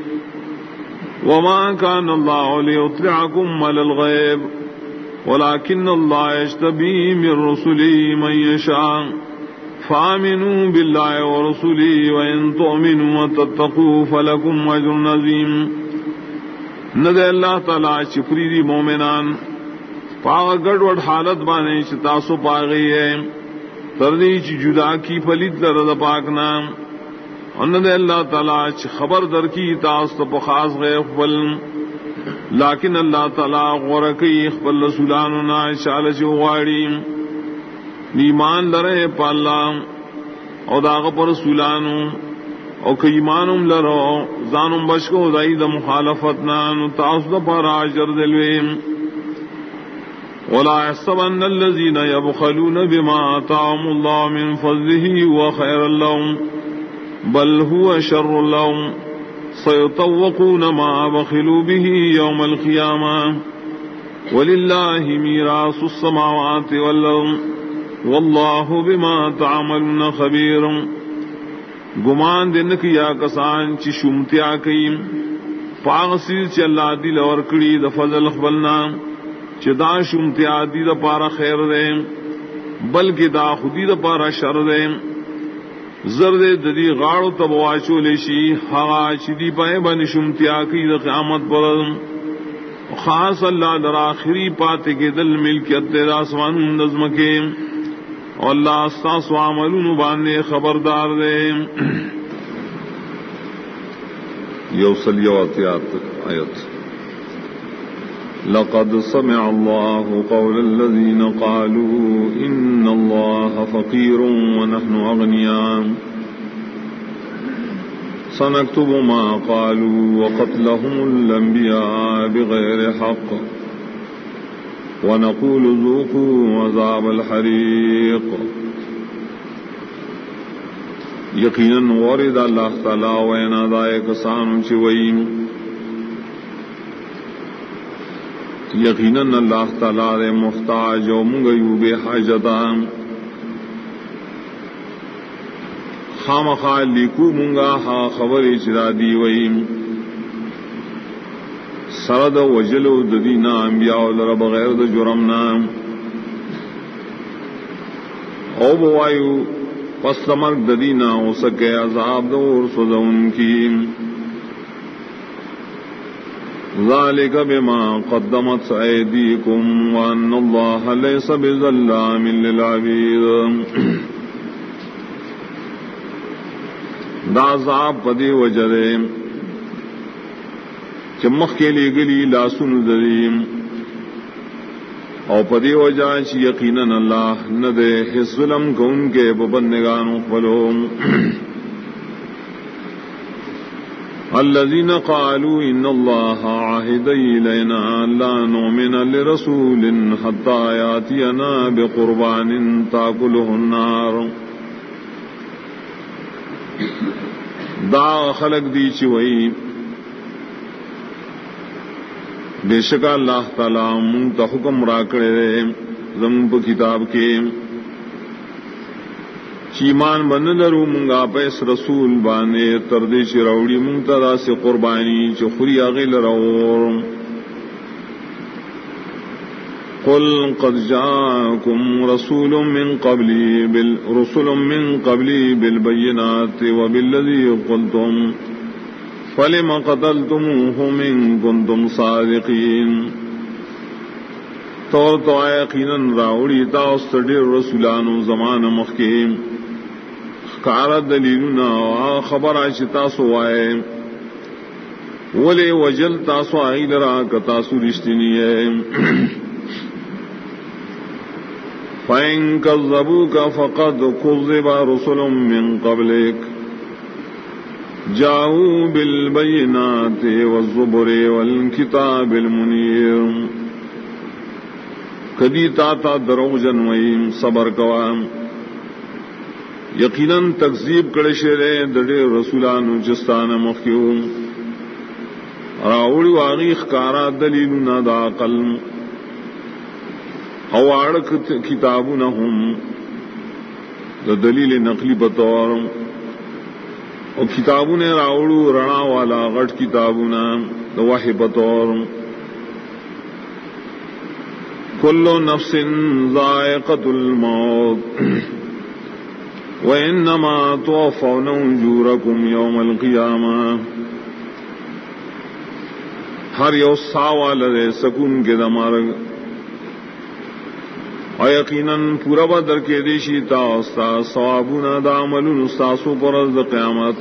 وما كان الله ليطلعكم على الغيب ولكن الله يجتبي من رسله من يشاء فآمنوا بالله ورسله وإن تؤمنوا وتتقوا فلكم أجر عظيم ندے اللہ تعالی شکری دی مومنان پاغ گڑ وڈ حالت بانے چ تاسو پاگئی ہے تردی چ جدا کی پلید لرد پاک نام ان دے اللہ تعالی چ خبر در کی تاس تو خاص غیب بل لیکن اللہ تعالی غورکی خبر رسولان نا شال چ غاڑی ایمان لرے پالا او داغ پر رسولانو او کہ ایمانم لرو زانم بشکو زائد مخالفتنا نو تاس دو پر اجر دلویم ولا يحسبن الذين يبخلون بما آتاهم الله من فضله هو خير لهم بل هو شر لهم سيطوقون ما بخلوا به يوم القيامة ولله ميراث السماوات والأرض والله بما تعملون خبير گمان دن کیا کسان چی شمتیا کیم پاغسی چی اللہ دل اور کڑی د فضل خبلنا چدا شمتیا دی دا پارا خیر دے بلکہ دا خودی دا پارا شر دے زرد ددی غاڑو تبواچو لیشی ہا چدی پائے بن شمتیا کی دا قیامت پر خاص اللہ در آخری پاتے کے دل ملکیت دے آسمان نظم کے اور اللہ استاس و عملون باندے خبردار دے یوسلیواتیات آیت لقد سمع الله قول الذين قالوا إن الله فقير ونحن أغنياء سنكتب ما قالوا وقتلهم الأنبياء بغير حق ونقول ذوقوا عذاب الحريق یقیناً ورد اللہ تعالی وینا دائے کسان چوئیم یقیناً اللہ تعالی رے محتاج و منگیو بے حاجتان خام خال لیکو منگا ہا خبری چرا دی ویم سرد وجلو ددینا انبیاء لر بغیر د جرمنا او بوایو پس مرگ ددینا ہو سکے عذاب دور سدون کی ذلك بما قدمت أيديكم وأن الله ليس بظلام للعبيد دا عذاب پدی وجرے چمخ کے لیے گلی لاسن ذریم او پدی وجہ چ یقیناً اللہ نہ دے ظلم کو ان کے بندگانوں فلوم الذين قالوا إن الله عهد إلينا لا نؤمن لرسول حتى يأتينا بقربان تأكله النار دا خلق دی چوئی بے شک اللہ تعالی منتا حکم را کرے زمپ کتاب کے چیمان بن لرو منگا پیس رسول بانے تردی چروڑی منگتا سے قربانی چخری اغیل رور قل قد جاءكم رسول من قبلی بالبینات وبالذی قلتم فلم قتلتموه من کنتم صادقین تو یقیناً راوڑی تاستڈر رسولانو زمان مخیم کارا دلیلنا خبر آئے تاسو آئے ولی وجل تاسو آئی لرا کتاسو رشتنی ہے فَإِن كَذَّبُوكَ فَقَدْ كُذِّبَ رُسُلٌ مِّن قَبْلِكَ جَاءُوا بِالْبَيِّنَاتِ وَالزُّبُرِ وَالْكِتَابِ الْمُنِيرِ کدی تا درو جنوئیم صبر کوام یقیناً تکذیب کڑے شیرے دڑے رسولانو جستان مخیوم راوڑی واغیخ کارا دلیلنا دا عقل اوارک کتابونہم دا دلیل نقلی بطور او کتابوں نے راوڑو رنا والا غٹ کتابونا دا وحی بطور کل نفس ذائقۃ الموت وَإِنَّمَا تُوَفَّوْنَ أُجُورَكُمْ يَوْمَ الْقِيَامَةِ ہر یو ساوال دے سکون کے دمارگ اور یقیناً پورا بدر کے دیشی تا استاد ثوابنا دا عملون استاسو پر از قیامت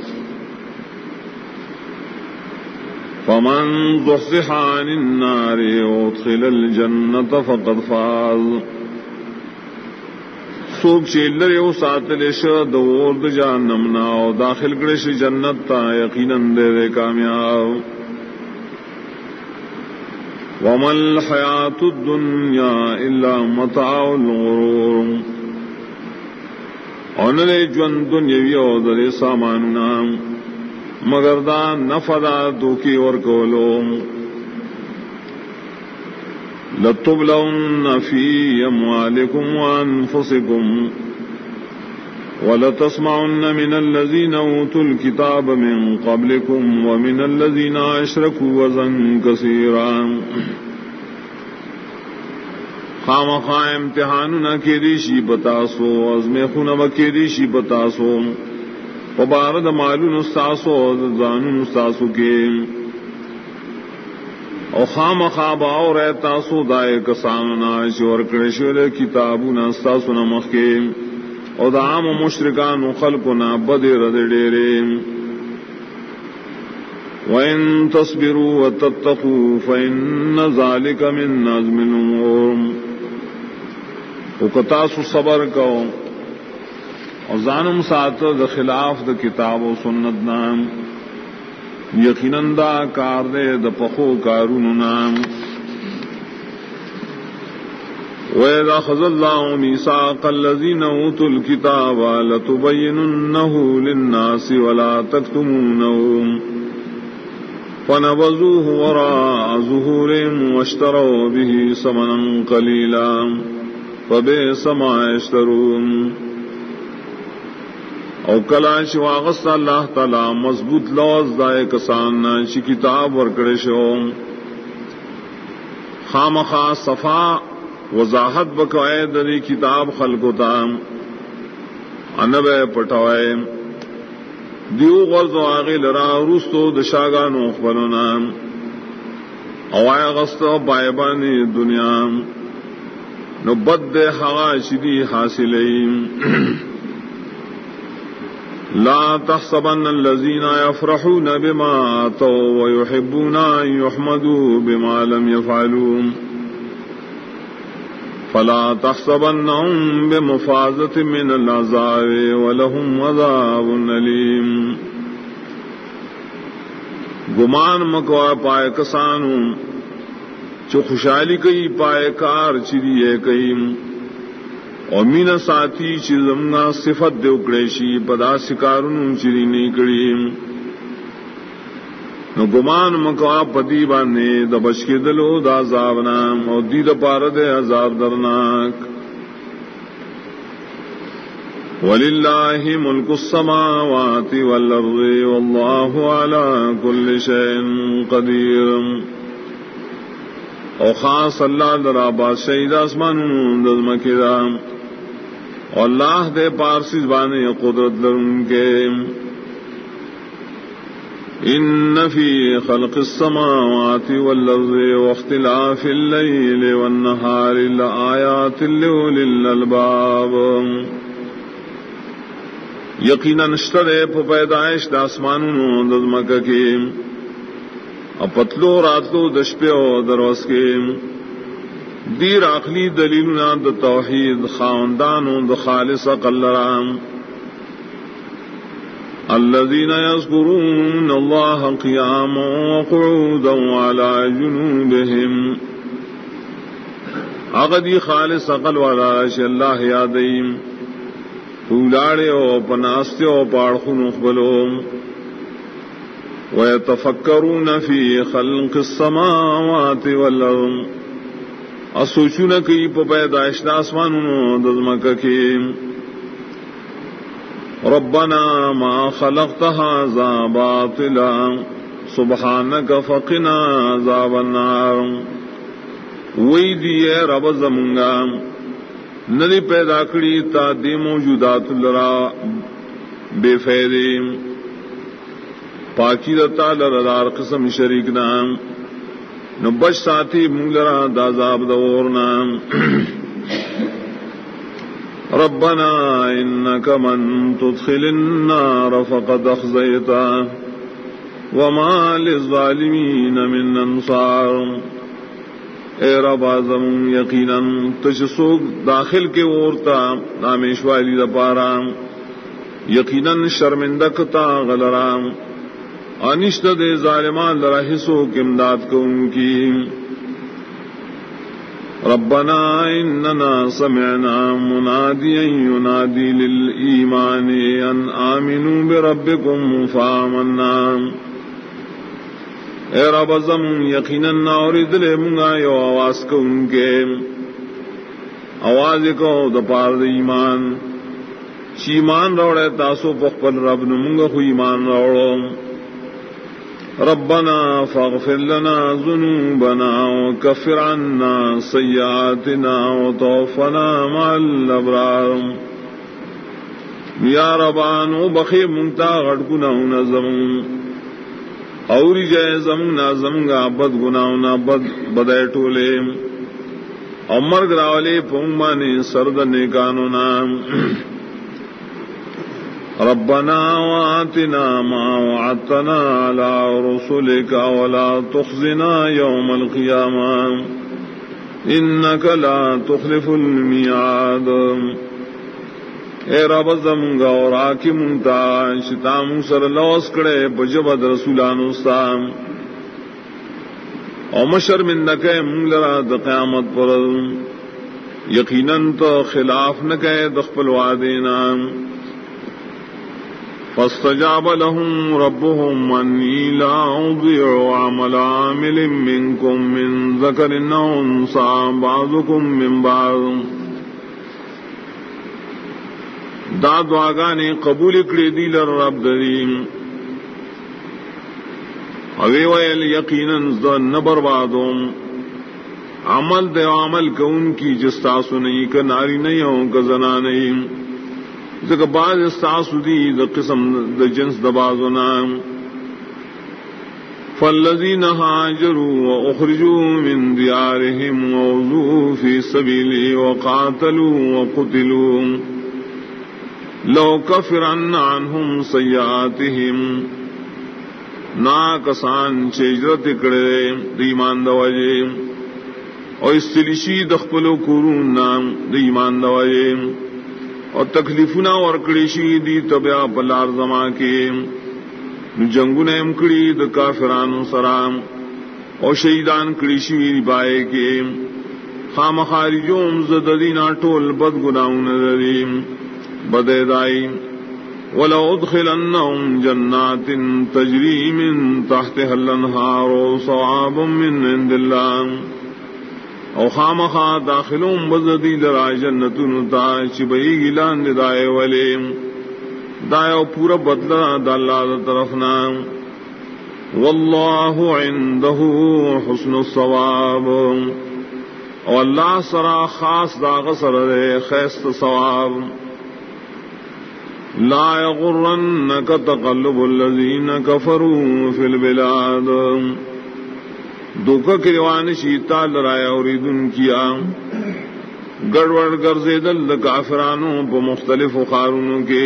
فمن زحزح عن النار وادخل الجنة فقد فاز سوک چیلر یو ساتلش دور د جہنم نا او داخل کرش جنت تا یقیناً دے کامیاب وما الحیات الدنیا الا متاع الغرور اونلے جون دنیاوی او دے ساماننا مگر دا نفدا دوکی اور کولو لَتُبْلَوْنَّ فِي أَمْوَالِكُمْ وَأَنفُسِكُمْ وَلَتَسْمَعُنَّ مِنَ الَّذِينَ أُوتُوا الْكِتَابَ مِنْ قَبْلِكُمْ وَمِنَ الَّذِينَ أَشْرَكُوا أَذًى كَثِيرًا خامخا امتحاننا کے دیشی بتاسو ازمیخونا بکے دیشی بتاسو وبارد مالون استاسو زانون استاسو کے او خامخاب اور تاسو دائے کساننا شور کرشور کتابنا استاسونا مخیم او دعام مشرکان خلقنا بدی رد ڈیرے وَإِن تَصْبِرُوا وَتَتَّقُوا فَإِنَّ ذَلِكَ مِن عَزْمِ الْأُمُورِ وکتاسو صبر کو اور زانم ساتھ دا خلاف دا کتاب و سنت نام یقیناً دا کار دے دا پخو کارون نام وَإِذَا أَخَذَ اللَّهُ مِيثَاقَ الَّذِينَ أُوتُوا الْكِتَابَ لَتُبَيِّنُنَّهُ لِلنَّاسِ وَلَا تَكْتُمُونَهُ فَنَبَذُوهُ وَرَاءَ ظُهُورِهِمْ وَاشْتَرَوْا بِهِ ثَمَنًا قَلِيلًا فَبِئْسَ مَا يَشْتَرُونَ او کلاش واغست اللہ تعالی مضبوط لوز دائے کسان چی کتاب ورکڑے شو خامخا صفا وضاحت بکوائے دری کتاب خلقو تام انبے پٹوائے دیو غرز و آغی لرا روستو دشاگانو اخبرنا اوائے غست بائبانی دنیا نو بد دے حغا شدی حاصلیم لا تحسبن الذين يفرحون بما آتوا ويحبون أن يحمدوا بما لم يفعلوا فلا تحسبنهم بمفازة من العذاب ولهم عذاب أليم گمان مکوا پائے کسانو چو خوشحالی کئی پائے کار چریے کئی اور مینا ساتھی چیزمنا صفت دے اکڑیشی پدا سکارن چری نہیں کڑی نو گمان مکوا پتی بانے دا بچکے دلو دا عذابنا اور دی دا پارد عذاب درناک وَلِلَّهِ مُلْكُ السَّمَاوَاتِ وَالْأَرْضِ وَاللَّهُ عَلَى كُلِّ شَيْءٍ قَدِيرٌ او خاص اللہ درا بادشاہی دا اسمانوں دزمکی دا اللہ دے پارسی زبانے قدرت لرن کے ان فی خلق السماوات والارض واختلاف اللیل والنہار لآیات لأولی الالباب یقیناً نشترے پیدائش دا اسمانوں دزمکہ کے اپتلو راتلو دشپیو دروس کے دیر عقلی دلیلنا د توحید خاندانو د خالص عقل رام الذين يذكرون الله قياما وقعودا وعلى جنوبهم اغدی خالص عقل والا ش اللہ یادیم پولاڑے او پناستے او پاڑخن اخبلو وَيَتَفَكَّرُونَ فِي خَلْقِ السَّمَاوَاتِ وَالْأَرْضِ اسوچون کی پیدائش آسمانوں دزمکہ کی ربنا ما خلقت هذا باطلا سبحانك فقنا عذاب النار وہی دیے رب زمنگا ندی پیدا کری تا دی موجودات لرا بے فیدے پاکی دتا لردار قسم شریک نام نو بچ ساتھی مولرا دازاب دور نام ربنا انك من تدخل النار فقد اخزيته وما للظالمين من انصار اے رب اعظم یقینا تجسوگ داخل کے اورتا نامیش والی دپارا یقینا شرمندکتا غلرام انشت دے ظالمان لرحسو امداد کو ان کی ربنا اننا سمعنا منادیا ینادی للایمان ان آمنوا بربکم فآمنا اے رب اعظم یقینا اور دل منگا یو آواز کو ان کے آواز کو دپار ایمان چیمان روڑے تاسو پخپل رب نمنگا خو ایمان روڑو ربنا فاغفر لنا ذنوبنا وكفر عنا سيئاتنا وتوفنا مع الابرار یا ربانو بخی منتا غٹ گناہونا زمون اوری جائے زمونا زمونگا بد گناہونا بدائے ٹولے امر گراولے پونگمانی سرد نیکانونا ربنا وآتنا ما وعدتنا على رسلك ولا تخزنا يوم القيامة إنك لا تخلف الميعاد اے رب زمونگا اور آکی منتا شتامو سر لوس کڑے بجبد رسولانو سام او مشرمندکے مونگلرا دا قیامت پر یقیناً تو خلاف نکے دخپل وعدینا فاستجاب لهم ربهم أني لا أضيع عمل عامل منكم من ذكر أو أنثى بعضكم من بعض دا دعاگانے قبول کړې دي لرب دریم اوی ویل یقینا ذن بربادوم عمل دے عمل کون کی جستا سنئی کا ناری نہیں ہوں کا زنا نہیں ذکر بعض استاسو دی دا قسم دا جنس دا بازونا فالذین هاجروا واخرجوا من دیارهم ووضوا فی سبیلی وقاتلوا وقتلوا لو کفرن عنهم سیئاتهم نا کسان چیجرت کڑے دیمان دواجے اور استلیشی دخپلو کورون نام دیمان دواجے اور تکلیفنا ورکڑیشی دی تبیا پلار زما کے جنگن امکڑی د کافران سرام اور شہیدان کڑیشی بائے کے خام خارجوم زدینا ٹول بد گناہون دریم بدے دائی ولو ادخلنهم جنات تجری من تحتها الانہار صواب من عند اللہ او خامخا داخلون بزدی لرا جنتون تا چبئی گلان دائے ولیم دائے پورا بدلا دا اللہ دا طرفنا واللہ عنده حسن الصواب او اللہ سرا خاص داغ سر دے خیست صواب لا یغرنک تقلب الذین کفروا فی البلاد دھوکہ کے روان شیتا لرایا اور دن کیا گڑوڑ گرزے دل کافرانوں پہ مختلف خارونوں کے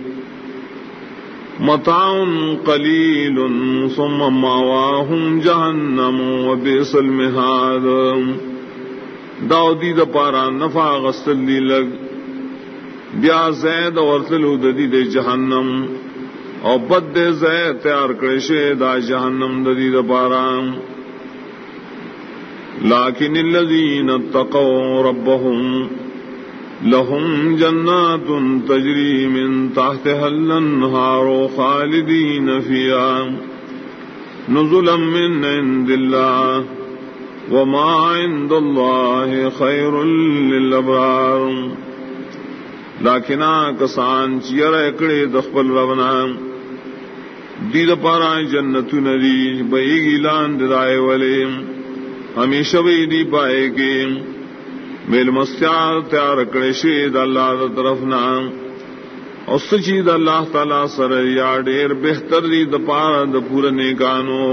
متاع قلیل ثم ماواہم جہنم وبئس المہاد داودی دا پارا نفع غسل دی لگ بیا زید ورتلو ددی دے جہنم اور بد دے زید تیار کرشے دا جہنم ددی دا پارا لكن الذين اتقوا ربهم لهم جنات تجري من تحتها الأنهار خالدين فيها نزلا من عند الله وما عند الله خير للأبرار. لیکن کسان چیر اکڑے دخبل ربنا دید پارا جنت ندی بئی گیلان دائے والے ہمیشہ بھی دی پائے گے میل مستیار تیار اکڑے شید اللہ دا طرف نام اور سچید اللہ تعالی سر یا ڈیر بہتر دی دپارا دپور نیکانوں.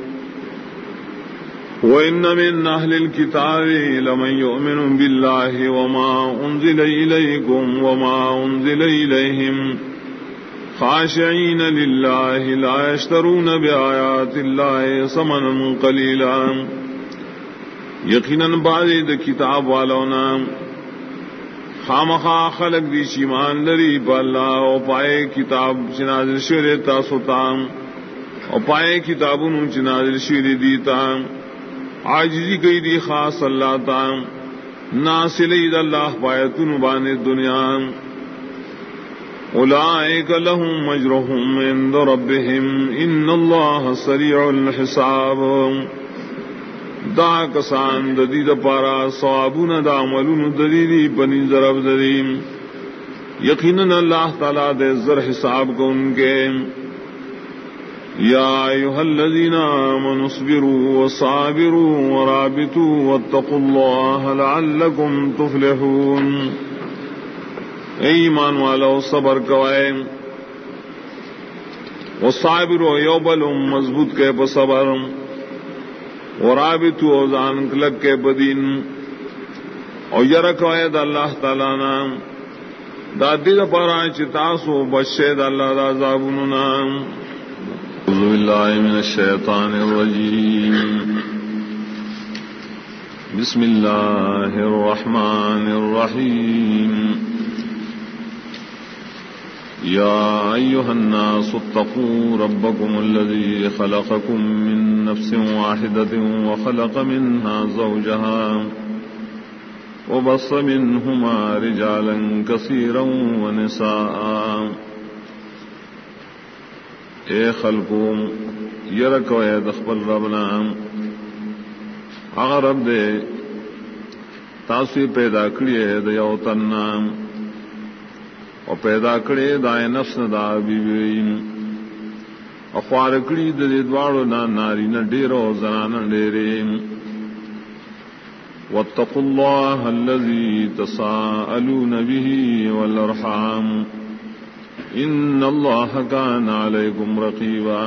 وَإِنَّ مِنْ أَهْلِ الْكِتَابِ لَمَنْ يُؤْمِنُ بِاللَّهِ وَمَا أُنْزِلَ إِلَيْكُمْ وَمَا أُنْزِلَ إِلَيْهِمْ خَاشِعِينَ لِلَّهِ لَا يَشْتَرُونَ بِآيَاتِ اللَّهِ ثَمَنًا قَلِيلًا. یقیناً بعض کتاب والونا خامخا خلق دی شیمان لری پا اللہ او پائے کتاب چنازل شیر تاسوتام او پائے کتابوں چنازل شیر دیتام عاجزی گئی دی خاص اللہ تام ناصلی دا اللہ پایتن بان دنیا. اولئک لهم اجرهم عند ربهم ان اللہ سریع الحساب. دا کسان ددید پارا ثوابون دا عملون ددیدی بنی ضرب ددیم یقیناً اللہ تعالی دے زر حساب کو ان کے. یا ایھا الذین آمنوا اصبروا وصابروا ورابطوا واتقوا اللہ لعلکم تفلحون. اے ایمان والو صبر کوئے وصابروا یوبل مضبوط کے بصبر ورابطوا اوزان کلک کے بدین اور یرکوئے دا اللہ تعالی نام دا دید پارا چتاسو بشے دا اللہ دا عذابون نام. اعوذ باللہ من الشیطان الرجیم بسم اللہ الرحمن الرحیم. یا ایھا الناس اتقوا ربکم الذی خلقکم من نفس واحدۃ وخلق منها زوجها وبص منهما رجالا كثيرا ونساء. اے خلقوم یرکو اے دخبل ربنا اگر رب دے تاثیر پیدا کریے دیو تنام اور پیدا کرے دائے نفس دا بیوین اخوار کری دے دوارو نا ناری نا ڈیرو زنانا ڈیرین. واتقوا اللہ الذی تساءلون به والارحام ان اللہ کان علیکم رقیبا.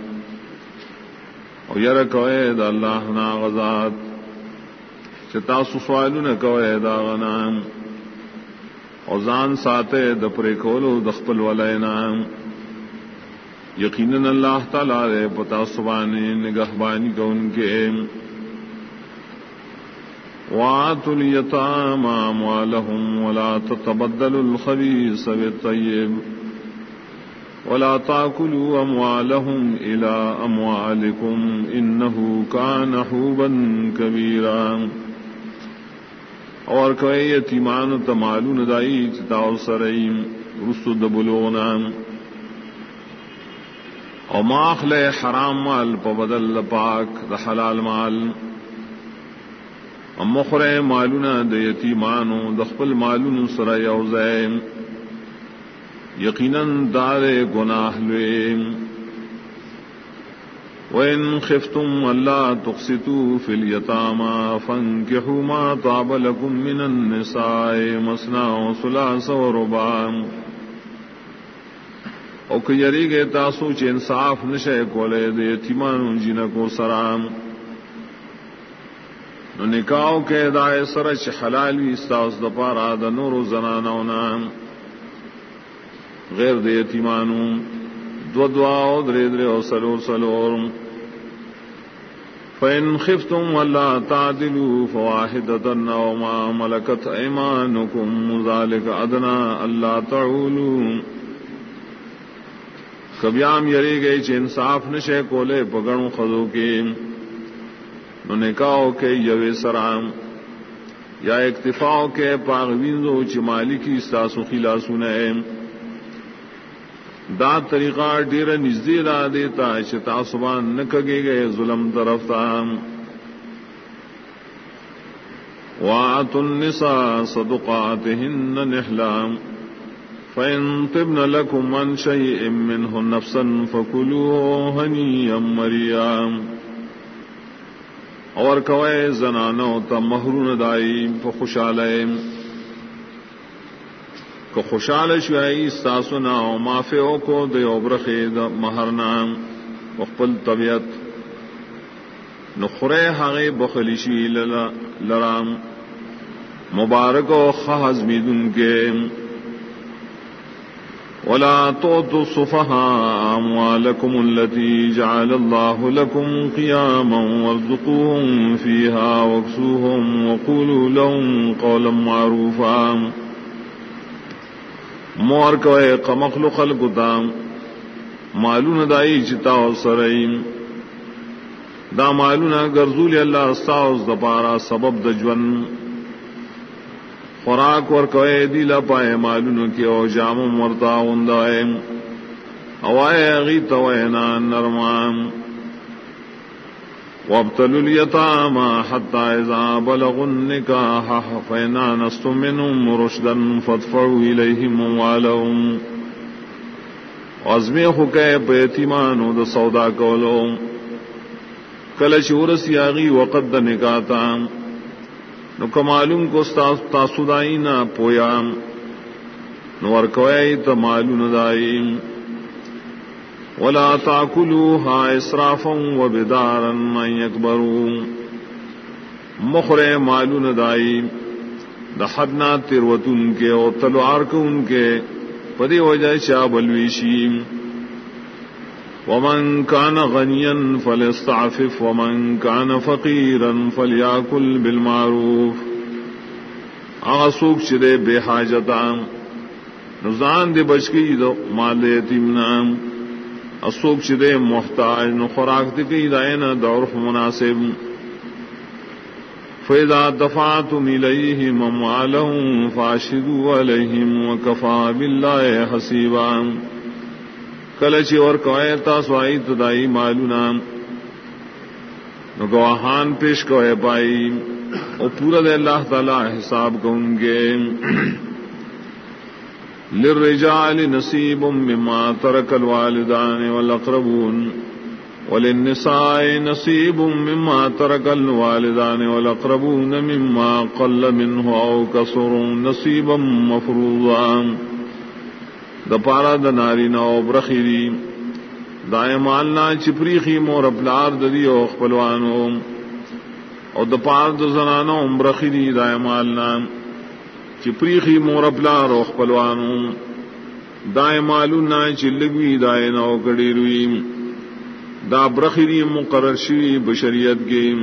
اور یرکوئے دا اللہ نا غزات چتاسو سوالون کوئے دا غنام اور زان ساتے دپرے کولو دخپل والینام. یقیناً اللہ تعالیٰ دے پتا سبانی نگہبانی کو ان کے. وَآتُوا الْيَتَامَى أَمْوَالَهُمْ وَلَا تَتَبَدَّلُوا الْخَبِيثَ بِالطَّيِّبِ وَلَا تَأْكُلُوا أَمْوَالَهُمْ إِلَىٰ أَمْوَالِكُمْ إِنَّهُ كَانَ حُوبًا كَبِيرًا. اور کوئی یتیمان تمالون دائی چتاؤ سرئیم رسد بلوغنام او ماخل حرام مال پا بدل پاک دا حلال مال مخر مالونا دا یتیمانو دخپل مالون سر یوزیم یقیناً دار گناہ لویم. وَإِنْ خِفْتُمْ أَلَّا تُقْسِطُوا فِي الْيَتَامَى فَانكِحُوا مَا طَابَ لَكُم مِّنَ النِّسَاءِ مَثْنَىٰ وَثُلَاثَ وَرُبَاعَ. او کہ یری گئے تاسو چ انصاف نشے کولے دے یتیمانو جنکو سرام نو نکاو کے دائے سرچ حلالی استاس دپارا دا نور زنانو نام غیر دے یتیمانو دو دعاو درے درے او سلور سلور. فَإِنْ خِفْتُمْ أَلَّا تَعْدِلُوا فَوَاحِدَةً أَوْ مَا مَلَكَتْ أَيْمَانُكُمْ ذَلِكَ أَدْنَىٰ أَلَّا تَعُولُوا. کبیام یری گئی چ انصاف نشے کولے پگڑوں خزو کے نو نکاو کے یوے سرام یا اکتفاو کے پاغوینزو چی مالکی استاسو خلاسونے دا طریقہ ڈیر نزدی را دیتا چتا سبان نکگے گئے ظلم طرف تام وَآتُوا النِّسَاءَ صَدُقَاتِهِنَّ نِحْلًا فَإِن طِبْنَ لَكُمْ عَن شَيْءٍ مِّنْهُ نَفْسًا فَكُلُوهُ هَنِيًّا مَرِيًّا اور کوئے زنانو تا مہرون دائی فخوشالے کو خوشال شوئی استاسونا و مافعو کو دیو برخی دا مہرنا وقبل طبیعت نخرے حقی بخلیشی لرام مبارک و خحزمیدن کے ولا تؤتوا السفهاء أموالكم التي جعل الله لكم قياما وارزقوهم فيها واكسوهم وقولوا لهم قولا معروفا مور کوئے قمخلو خلقتام مالون دائی چتا و سرائیم دا مالونا گرزول اللہ استاوز دپارا سبب دجون خوراک ور کوئے دیلا پائے مالونو کی او جام مرتا غندائے اوائے غیت وینا نرمان وابتلوا اليتامى حتى إذا بلغوا النكاح فإن آنستم منهم رشدا فادفعوا إليهم أموالهم وازمیخو کے پیتیمانو دا سودا کولو کلچ ورسیاغی وقت دا نکاتا نو کمالون کو تاسودائی نہ پویا نو ورکوئی تا مالون دائی ولا تاکلوها اسرافا و بدارا من یکبرون مخرے مالون دائی دا حدنا تیروتن کے اور تلوار کو ان کے پدی وجہ شابلویشیم ومن كان غنيا فليستعفف ومن كان فقيرا فليأكل بالمعروف آسوک چدے بے حاجتا نزان دے بچکی دو مال یتیمنا اسوک چدے محتاج نو خوراک دکی دائنا دعرف مناسب فإذا دفعتم إليهم أموالهم فاشهدوا عليهم وكفى بالله حسيبا کلچی اور کوئے تاسوائی تدائی معلونا گواہان پیش کوئے پائی اور پورا دے اللہ تعالی حساب کون گے للرجال نصیب مما ترک الوالدان والاقربون وللنساء نصیب مما ترک الوالدان والاقربون مما قل منه او کثر نصیبا مفروضا دا پارا دا نارینا او برخیری دائے مالنا چپریخی مور اپلار ددی او خپلوانو او دا پار دا زنانا برخیری دائے مالنا چپریخی مور اپلار او خپلوانو دائے مالونا چلگوی دائے نو کڑیروی دا برخیری مقرر شوی بشریت گیم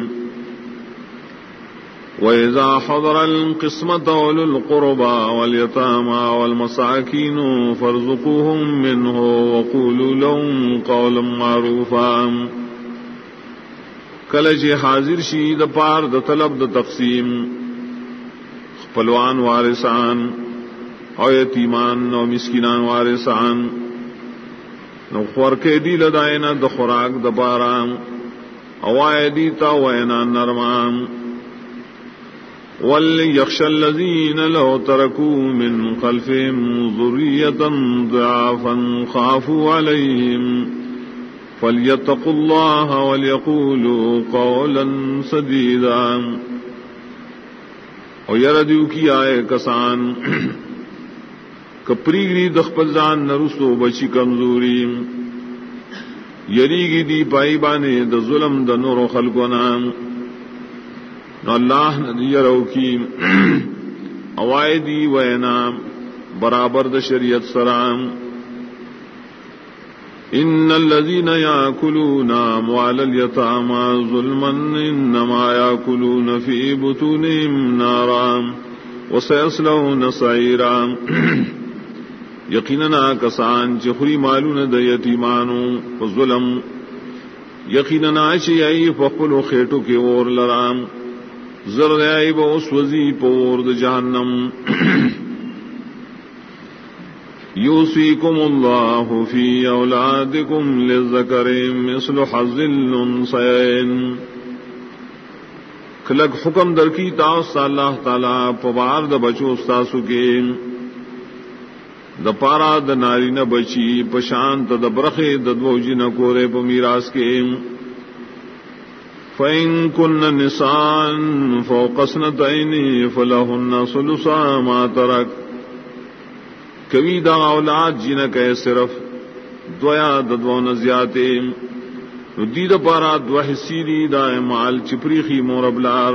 وَإِذَا حَضَرَ الْقِسْمَةَ أُولُو الْقُرْبَى وَالْيَتَامَى وَالْمَسَاكِينُ فَارْزُقُوهُم مِّنْهُ وَقُولُوا لَهُمْ قَوْلًا مَّعْرُوفًا کلچ حاضر شی د پار د طلب د تقسیم خپلوان وارثان او یتیمان او مسکینان وارثان نو خورکے دی لدائنا د خوراک د پارام اوائے دیتا وینا نرمان وَلْيَخْشَ الَّذِينَ لَوْ تَرَكُوا مِنْ خَلْفِهِمْ ذُرِّيَّةً ضِعَافًا خَافُوا عَلَيْهِمْ فَلْيَتَّقُوا اللَّهَ وَلْيَقُولُوا قَوْلًا سَدِيدًا او یردیو کی آئے کسان کپریگری دخپلزان نرسو بچی کمزوری یریگی دی پائی بانے د ظلم د نور خلقنام نو اللہ ندیر کی اوائدی وینا برابر د شریعت سرام ان الذين ياكلون اموال اليتامى ظلما انما ياكلون في بطونهم نارا وسيصلون سعيرا یقینا کسان چخری مالون د یتیمانو ظلم یقیناً چی ای فقل خیٹو کے اور لرام زرد ای با اس وزی پورد جہنم یوصیکم اللہ فی اولادکم للذکر مثل حظ الانثیین کلک حکم در کی تاس اللہ تعالی پوار د بچو استاسو کے د پارا د ناری نہ بچی پشانت د برخے ددو جن کورے پ میراث کے فإن كن نساء فوق اثنتين فلهن ثلثا ما ترك کبھی دا اولاد جن کہ صرف دویا ددو نزیاتے دید پارا دو حصی دی دا مال چپریخی موربلار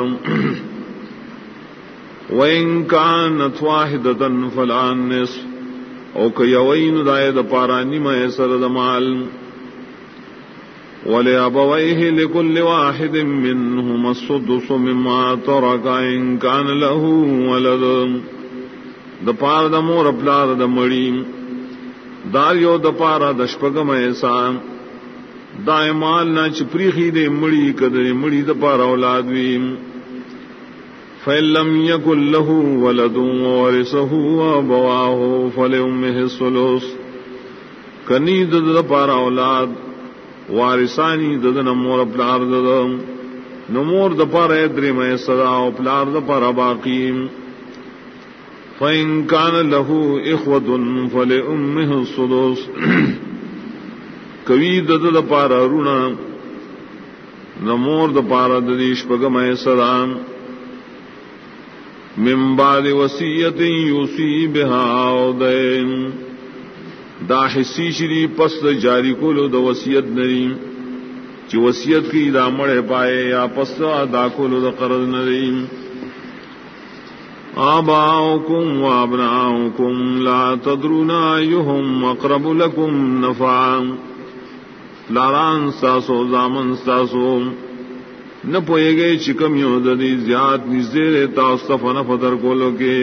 وإن كانت واحدة فلا النصف او کیوین دای د پارا نیمه سر د مال ولأبويه لكل واحد منهما السدس مما ترك إن كان له ولد د پار د مور پلار د مړی داریو د پارا د شپګم ایسا دای مال نه چپریخي د مړی کده مړی د پارا اولاد وی فَإِن لَّمْ يَكُن لَّهُ وَلَدٌ وَوَرِثَهُ أَبَوَاهُ فَلِأُمِّهِ الثُّلُثُ کنی د پارا اولاد وارثانی د نمور پلار د نمور د پارا درې مې صدا او پلار د پارا باقی فَإِن كَانَ لَهُ إِخْوَةٌ فَلِأُمِّهِ السُّدُسُ کوي د پارا رونا نمور د پارا د دیش پګمې صدا من بعد وصیت یوصی بها او دین دا حصی شری پس جاری کولو د وصیت نری چې وصیت کی دا مړې پائے یا پس ادا کولو د قرض نری آباؤکم و ابناؤکم لا تدرون ایہم اقرب لکم نفعا لاران ساسو زامن ساسو نہ پوئے گئے چکم یو ددی زیاد نزدیر تاصف نفدر کولو کے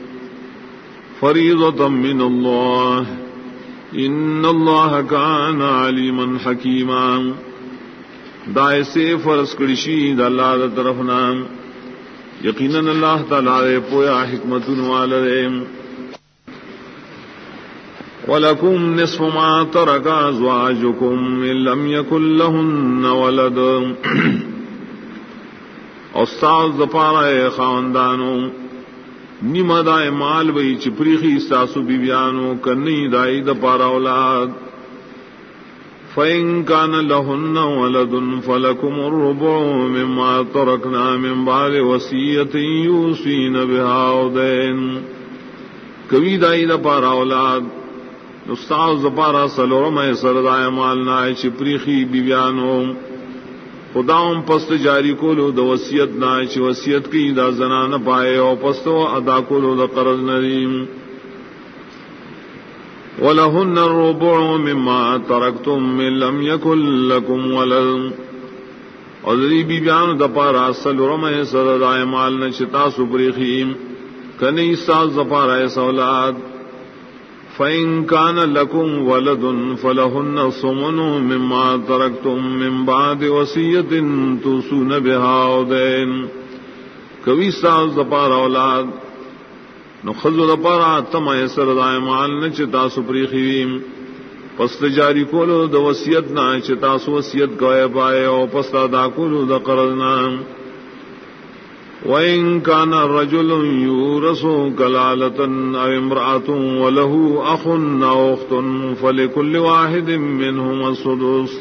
فریضۃ من اللہ ان اللہ کان علیما حکیما دائے سے فرض کرشی دا اللہ دا طرفنا یقیناً اللہ تعالی پویا حکمت والے وَلَكُمْ نِصْفُ مَا تَرَكَ أَزْوَاجُكُمْ إِن لَّمْ يَكُن لَّهُنَّ وَلَدٌ استاذ دپارا خاندانو نیمہ دائے مال بئی چپریخی ساسو بیبیانو کنی دائی دپارا اولاد فَإِن كَانَ لَهُنَّ وَلَدٌ فَلَكُمُ الرُّبُعُ مِمَّا تَرَكْنَا مِن بَعْدِ وَصِيَّةٍ يُوصِينَ بِهَا أَوْ دَيْنٍ کوي دائی دپارا اولاد استاذ دپارا سلورم سردائے مال نائے چپریخی بیبیانو خداؤں پست جاری کولو د وصیت نہ چ وصیت کی دا زنا نہ پائے او پستو ادا کولو د قرض نریم ولهن الربع مما ترکتم من لم يكن لكم ولد اذری بی بیان د پارا سلورم سردائے مال نہ چتا سپریخیم کنی ساز د پارا اولاد فَإِن كَانَ لَكُمْ وَلَدٌ فَلَهُنَّ الثُّمُنُ مِمَّا تَرَكْتُم مِّن بَعْدِ وَصِيَّةٍ تُوصُونَ بِهَا أَوْ دَيْنٍ کوي ساز د پارا اولاد نو خذو د پارا تم ایسر دائے مال نه چې تاسو پریخیم پس جاری کولو د وصیت نه چې تاسو وصیت کوي پائے او پس ادا کولو د قرض نه وَإِن كَانَ الرَّجُلُ يُورَثُ كَلَالَةً أَوْ امْرَأَةٌ وَلَهُ أَخٌ أَوْ أُخْتٌ فَلِكُلِّ وَاحِدٍ مِّنْهُمَا السُّدُسُ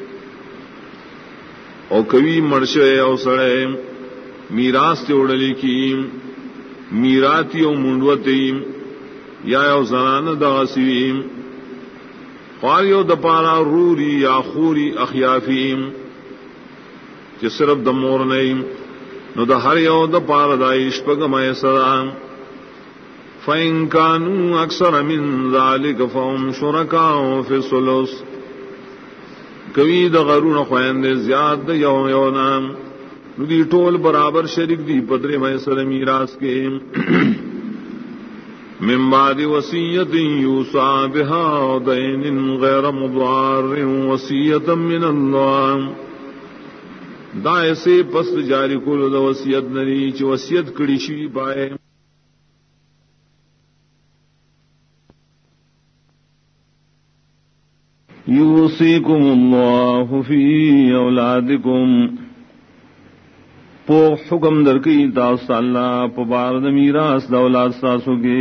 او کوي مرشه او سړی میراث ته وړلې کی میراث یو منډوتی یا یو زنانه د غسیم قاریو د پارا روري یا خوري اخیافیم چې صرف د مور نه نو د هر یو د پاره دایش پګمای سلام فَإِن كَانُوا أَكْثَرَ مِن ذَلِكَ فَهُمْ شُرَكَاءُ فِي الثُّلُثِ کوي د غرون خويندې زیات د یو نام نو دی ټول برابر شریک دی پدری مې سره میراث کې من بعد وصیت یوصى بها دین غیر مضار وصیتا من اللہ دا ایسے پس جاری کولو دا وصیت نری چی وصیت کڑی شی پائے یوصیکم اللہ فی اولادکم پو حکم درکی تاسو اللہ پو بارد میراث دا اولاد ساسو کی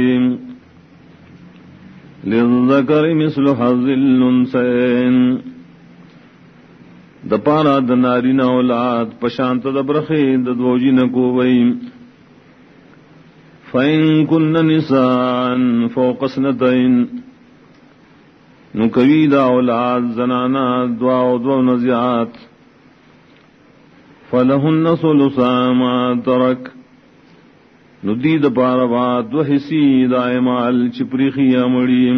للذکر مثل حظ الانثیین د پارا د نارینا اولاد پشانت د برخی د دوجی نکو وئی فإن کن نساء فوق اثنتین نو کوي دا اولاد زنانا دوا او دو نزیات فلهن ثلثا ما ترک نو دی د پارا با دو حصی دا مال چپریخی امړي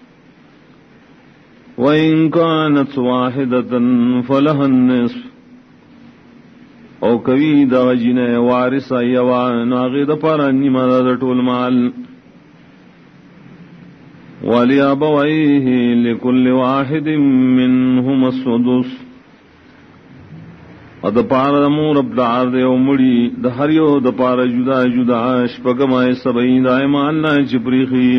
وَإِن كَانَتْ وَاحِدَةً فَلَهَا النِّصْفُ او کوي دا جنہ وارث ایوا ناغه د پارا نیمه د ټول مال وَلِأَبَوَيْهِ لِكُلِّ وَاحِدٍ مِّنْهُمَا السُّدُسُ او د پارا مور پلار دے او مړي د هر یو د پارا جدا جدا شپږمای 70 د مال نه چپریخي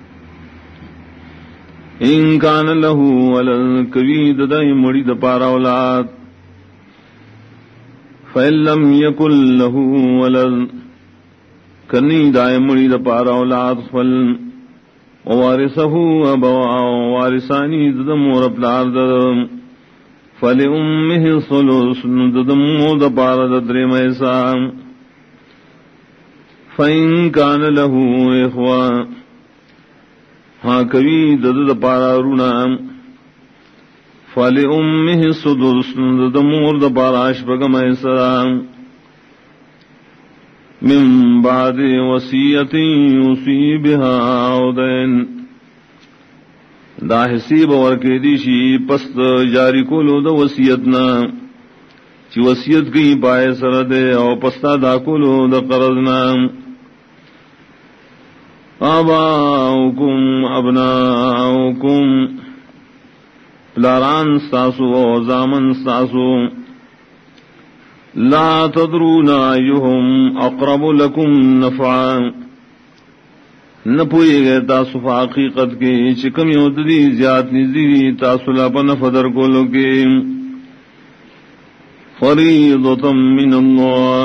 ان کان له ولد کوي د دای مړي د پارا اولاد فإن لم يكن له ولد کني دای مړي د پارا اولاد فل وارثه ابوا وارثانی د مور پلار د فلأمه الثلث د مور د پارا د درې مېسا فإن کان له اخوه ہاں کبھی دد پارا رونا فلأمه السدس د مور د پارا شپږم ایسا من بعد وصیت یوصی بها او دین دا حسیب ورکې دی شي پس جاری کولو د وصیتنا چې وصیت کوي پای سره ده او پستا دا کولو د قرضنا آباؤکم ابناؤکم پلاران ستاسو و زامن ستاسو لا تدرون ایہم اقرب لکم نفعا نپوئی گئے تاسو فا حقیقت کی چکم یوددی زیاد نزدی تاسو لاپا نفدر کولو کی فریضتا من اللہ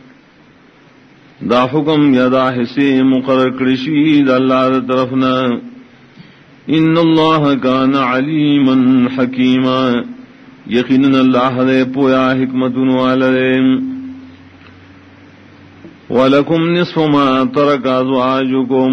دا حکم یا دا حصے مقرر کرشی دا اللہ دا طرفنا ان اللہ کان علیما حکیما یقینا اللہ دے پویا حکمت والدے ولکم نصف ما ترک ازواجکم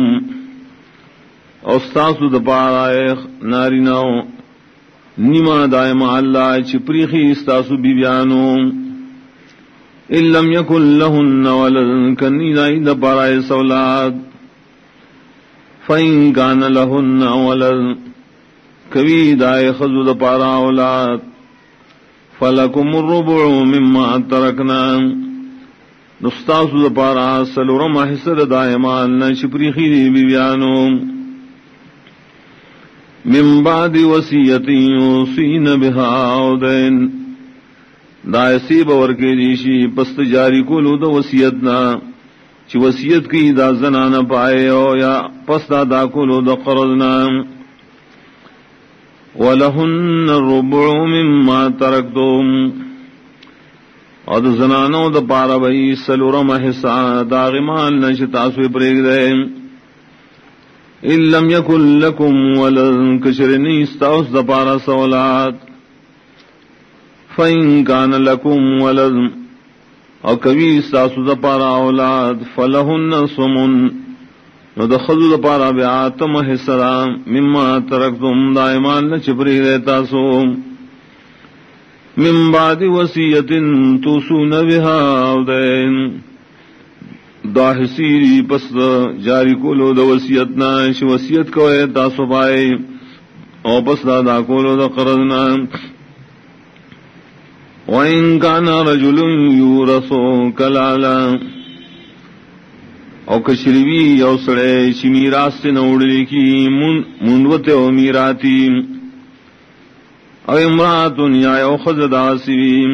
استاسو دا پارا ناریناو نیما دائما اللہ چپریخی استاسو بیبیانو ان لم يكن لهن ولد کنی دائی دا پارائے سولاد فإن كان لهن ولد کبھی دائی خزو دا پارا اولاد فلکم الربع مما ترکنا نستاسو دا پارا سلورم حصر دائی مالنا شپریخی دی بیبیانو من بعد وصیت یوصین بها او دین دا ایسی باور کے دیشی پست جاری کولو دا وصیتنا چی وصیت کی دا زنانا پائے او یا پست دا کولو دا قرضنا وَلَهُنَّ الرُّبُعُ مِمَّا تَرَكْتُمْ او دا زنانو دا پارا بئی سلورم حصہ دا غمان نشتاسوی پریگ دے ان لم يكن لكم ولد کشرنی استاؤس دا پارا سولاد فإن كان لكم ولد او کبھی استاسو دا پارا اولاد فلهن ثمن نو دخلو دا پارا بیاتم حصرا مما ترکتم دائمان نچپری دیتا سو من بعد وصیت توصون بها او دین دا حسیری پس جاری کولو دا وصیتنا ش وصیت کوئے تاسو پائے او پس دا کولو دا قرضنا وَإِن كَانَ رَجُلٌ يُورَثُ كَلَالًا او کشریوی یو سڑے چی میراث سے نوڑلی کی منوت او میراتی او امرات یا یو خزد آسویم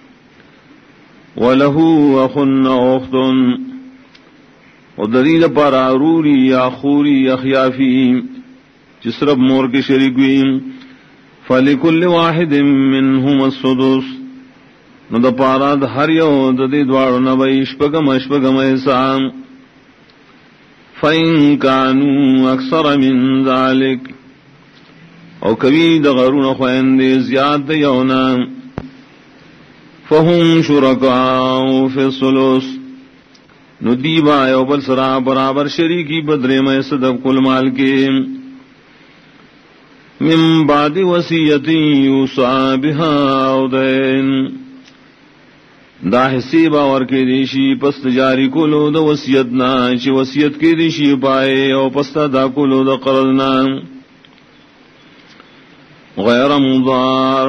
ولہو اخن اختن او دلیل پر آروری یا خوری اخیافی جسرب مور کے شریکویم فلکل واحد منہم السدس نو دا پاراد ہر یو ددی دوارو نبی اشپگم احسان فَإِن كَانُوا أَكْثَرَ مِن ذَلِكَ او کبھی دغرون خویندے زیاد یونا فَهُمْ شُرَكَاءُ فِي الثُّلُثِ ندیبا یو بل سرا برابر شریکی بدرے میں صدق کل مال کے من بعد وصیت یوصى بها او دین دا حصی باور کے دیشی پست جاری کولو دا وصیتنا چی وصیت کے دیشی پائے او پستا دا کولو دا قرضنا غیر مضار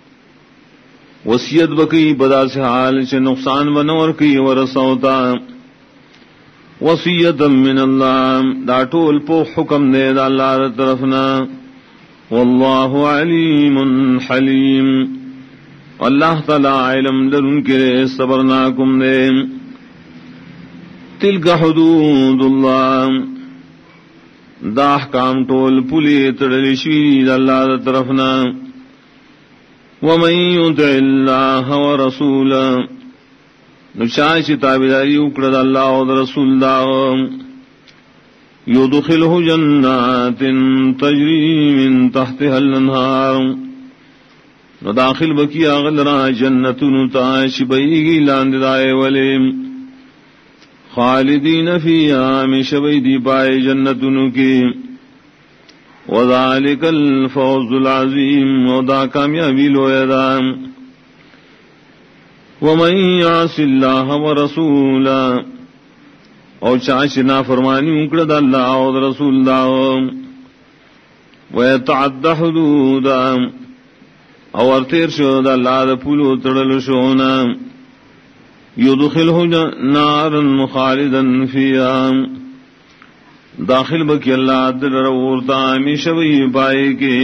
وصیت بکی بدا سے حال چی نقصان بنور کی ورسوتا وصیتا من اللہ دا ٹول پو حکم دے دا اللہ دا طرفنا واللہ علیم حلیم اللہ تعالی علم درن کے صبرناکم دے تلک حدود اللہ دا احکام ٹول پولی تڑلی شوید اللہ دا طرفنا ومن یطع اللہ ورسولہ نچاچی تابداری اکرد اللہ و رسول دا یدخلہ جنات تجری من تحتها الانہار نو داخل بکی آغل را جنتن تاش بیگی لاند دائے ولیم خالدین فی آمی شبیدی پائے جنتن کی وذالک الفوز العظیم ودا کامیابی لویدام ومن یعص اللہ ورسولا او چاچی نافرمانی اکرد اللہ و رسول دا ویتعد حدودا اور تیر شو دا اللہ دا پولو تڑل شونا یدخلہ نارا خالدا فیہا داخل بکی اللہ دل رورتا ہمیشہ بھی پائے کے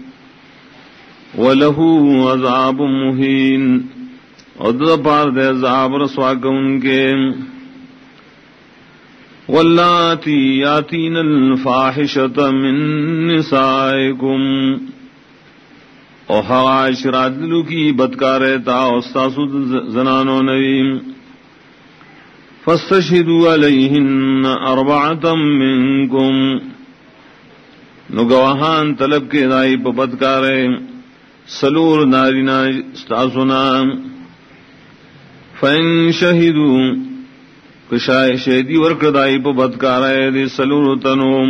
وَلَهُ عَذَابٌ مُهِينٌ اور دا پار دے عذاب رسوا کون کے وَاللَّاتِي يَأْتِينَ الْفَاحِشَةَ مِن نِّسَائِكُمْ او حواشرات دلو کی بدکارے تا استاسو زنانو نویم فاستشہدوا علیہن اربعتا منکم نو گواہان طلب کے دائی پا بدکارے سلور نارینا استاسونا فین شہدو شہدی ورک دائی پا بدکارے دی سلور تنوم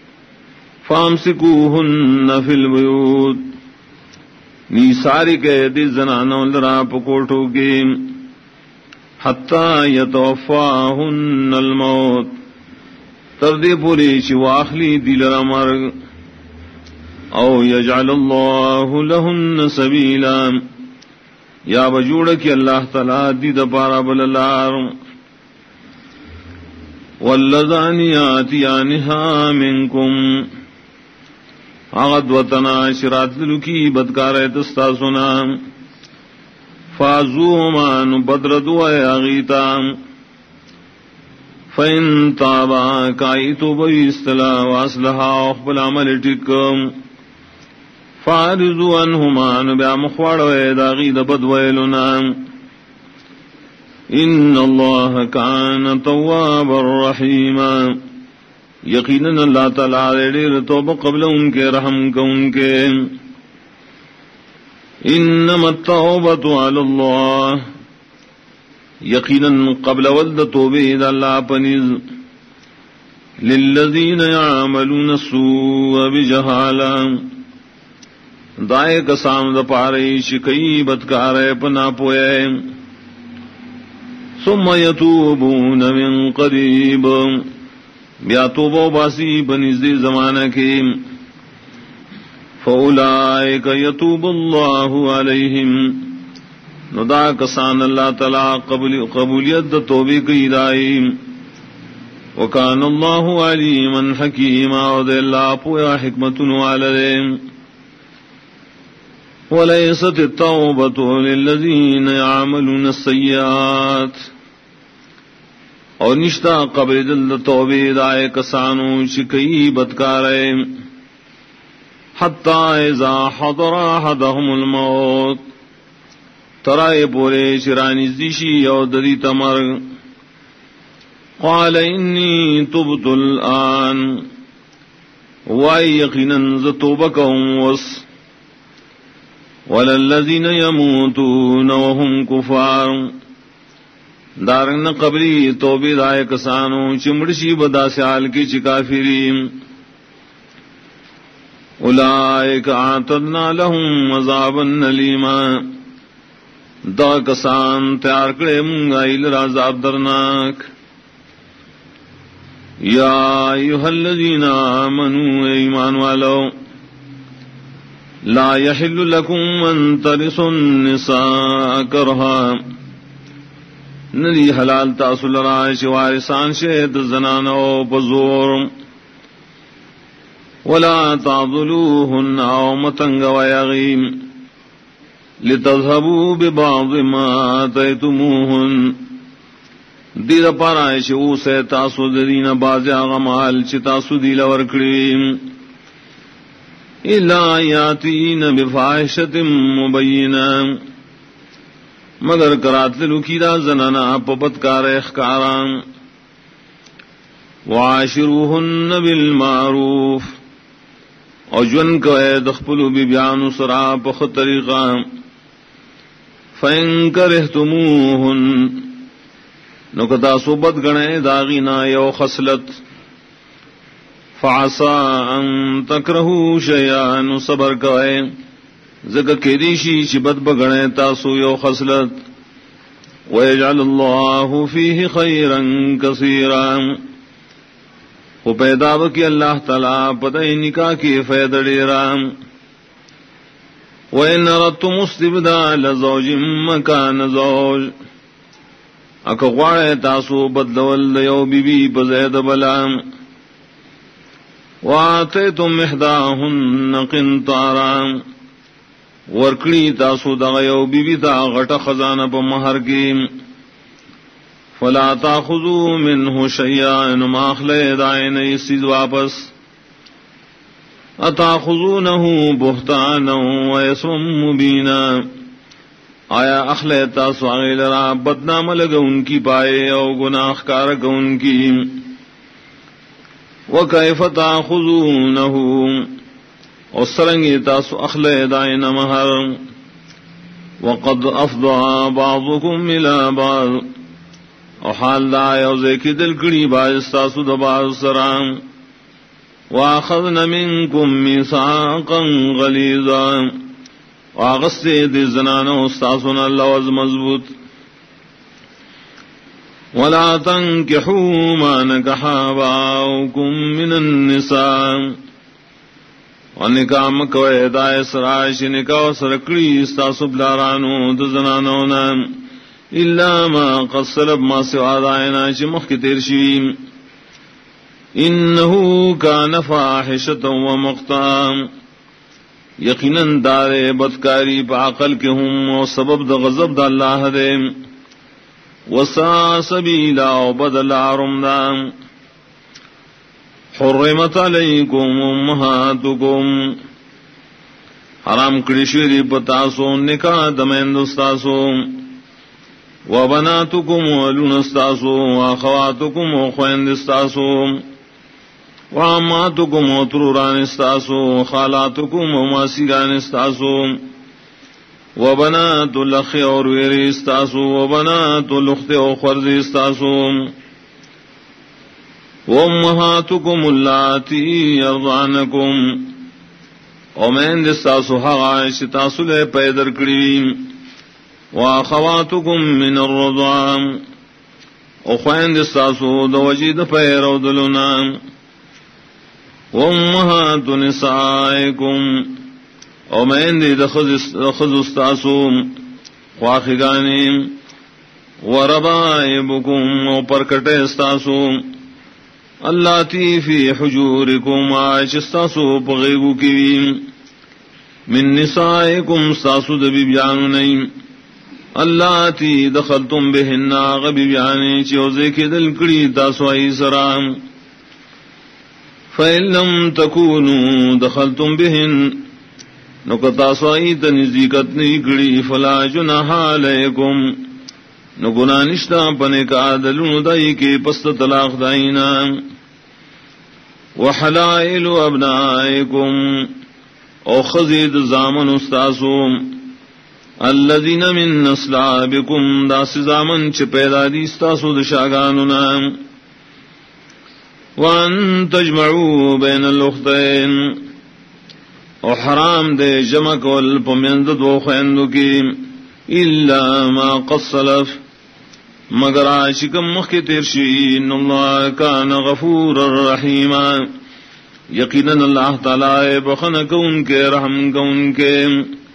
فامسکوہن فی البیوت نی ساری کے دی زنانوں لرا پکوٹو کی حتی یتوفاہن الموت تردی پوری چی واخلی دی لرا مرگ او یجعل اللہ لہن سبیلا یا بجوڑ کی اللہ تعالی دی دپارا بللار واللذان یاتیانہا منکم آغد وطنا شرات لکی بدکار تستا سنا فازوہمان بدردو اے آغیتا فین تابا کائی تو بی استلا واسلحا اخبل عمل ٹکم فارزو انہمان بیا مخوڑو اے داغید بدویلنا ان اللہ کان تواب الرحیم یقیناً اللہ تعالی دیر توبہ قبل ان کے رحم کو ان کے انما التوبۃ علی اللہ یقیناً قبل ولد توبہ اللہ پنیز للذین یعملون السوء بجہالہ دائے کسام دا پارے شکئی بدکارے پنا پوئے ثم یتوبون من قریب بیا توبہ باسی بنزدی زمانہ کے فاولائک یتوب اللہ علیہم ندا کسان اللہ تعالی قبولیت دا توبے کی دائی وکان اللہ علیما حکیما ود اللہ پویا حکمت والدین وليست التوبة للذين يعملون السيئات اور نشتا قبل دل توبے دائے کسانو چکئی بدکارے حتی اذا حضر احدهم الموت ترائے پورے چرانی زیشی او دری تمر قال انی تبت الآن وائی یقینا زتوبکم وس وللذین یموتون وهم کفار دارن قبری توبی دائے کسانو چمڑشی بدا سیال کی چکافرین اولئک اعتدنا لهم عذابا الیما دا کسان تیار کرے منگا ایل عذاب درناک یا ایھا الذین آمنوا ایمان والو لا يحل لكم ان ترثوا النساء کرہا ندی حلال تاسو لرا وارثان شہد زنانو بزور ولا تعضلوهن او متنگ ویغیم لتذهبوا ببعض ما آتیتموهن دید پارائش او سے تاسو دین باز آغمال چی تاسو دیل ورکڑیم الا یاتین بفاحشۃ مبینہ مگر کرات لکیدا زنانا پبتکار اخکاران وعاشروہن بالمعروف او جن کو دخپلو بیان سرا پخ طریقہ فإن کرہتموہن نکتا صوبت گنے داغینا یو خصلت فعصا ان تکرہو شیئان صبر کوئے زکا کیدیشی چبت بگنے تاسو یو خصلت ویجعل اللہ فیہ خیرا کثیرا وہ پیدا بکی اللہ تعالی پتہ نکاح کی فید ڈیرا وَإِنْ أَرَدْتُمُ اسْتِبْدَالَ زَوْجٍ مَكَانَ زَوْجٍ اکا غواڑے تاسو بدلول یو بی بی بزید بلام وَآتَيْتُمْ إِحْدَاهُنَّ قِنْطَارًا ورکڑی تاسو دغیو بی بی تا غٹ خزانہ پا مہر کی فلا تاخذوا منه شیئا ماخلے دائن اسید واپس اتاخذونه بہتانا واسم مبینا آیا اخلے تاسو آگے لرا بدنام لگا ان کی پائے او گناہ کارک ان کی وکیف تاخذونه اور سرنگی تاسو اخلے دائن مہر وقد افضع بعضكم الى بعض اور حال دا یوزے کی دل کڑی باعث تاسو دباز سرام واخذن منکم میثاقا غلیظا واغستے دی زنانو استاسونا لوز مضبوط ولا تنکحوا ما نکح آباؤکم من النساء ونکاح مکوئے دائے سراش نکاح سرکڑی استاسو بلارانو دی زنانونا الا ما قد سلب ما سوا دائنا چی مخ کی تیرشیم انہو کان فاحشتا و مقتا یقیناً دارے بدکاری پا عقل کے ہم و سبب دا غضب دا اللہ دے وسا سبیلا و بدل عرمدا حرمت علیکم امہاتکم حرام کرشوری پتاسو نکاح دمین دستاسو وبناتكم ولنستاسو واخواتكم وخوين استاسو وعماتكم وطروران استاسو وخالاتكم وماسيران استاسو وبنات الاخ وروير استاسو وبنات الاخت وخرز استاسو وامهاتكم اللاتي يرضعنكم ومن استاسو حغاش تاسو لے پیدر کریم واخواتكم من الرضاع اخوان دستاسو دوجید پیر و دلنا وامهات نسائكم ومن دی دخذ استاسو خواخگانی وربائبكم و پرکٹ استاسو اللاتی فی حجورکم آچستاسو پغیگو کیویم من نسائکم ساسو دبی بیانو نیم اللاتی دخلتم بہن غبی بیانی چوزے کے دل کڑی تاسو ای سرام فَإِن لَّمْ تَكُونُوا دَخَلْتُمْ بِهِنَّ نُقْتَاسُ آئِيتَ نِزِّيكَتْ نِكْرِي فَلَا جُنَاحَ عَلَيْكُمْ نُقُنَا نِشْتَا پَنِكَ عَدَلُونَ دَائِكِ پَسْتَ طَلَاقْ دَائِنَا وَحَلَائِلُ أَبْنَائِكُمْ او خَزِيدُ زَامَنُ اسْتَاسُمْ الَّذِينَ مِن نَّسْلَابِكُمْ دَاسِ زَامَنْ چِ پیدا دی اسْتاسُ دشاگانُنَا وَأَن تَجْمَعُوا بَيْنَ الْأُخْتَيْنِ او حرام دے جمع کول پمیند دو خویندو کی الا ما قد سلف مگر عاشقم مخی ترشی ان اللہ کان غفور الرحیم یقینا اللہ تعالی بخن کون کے رحم کون کے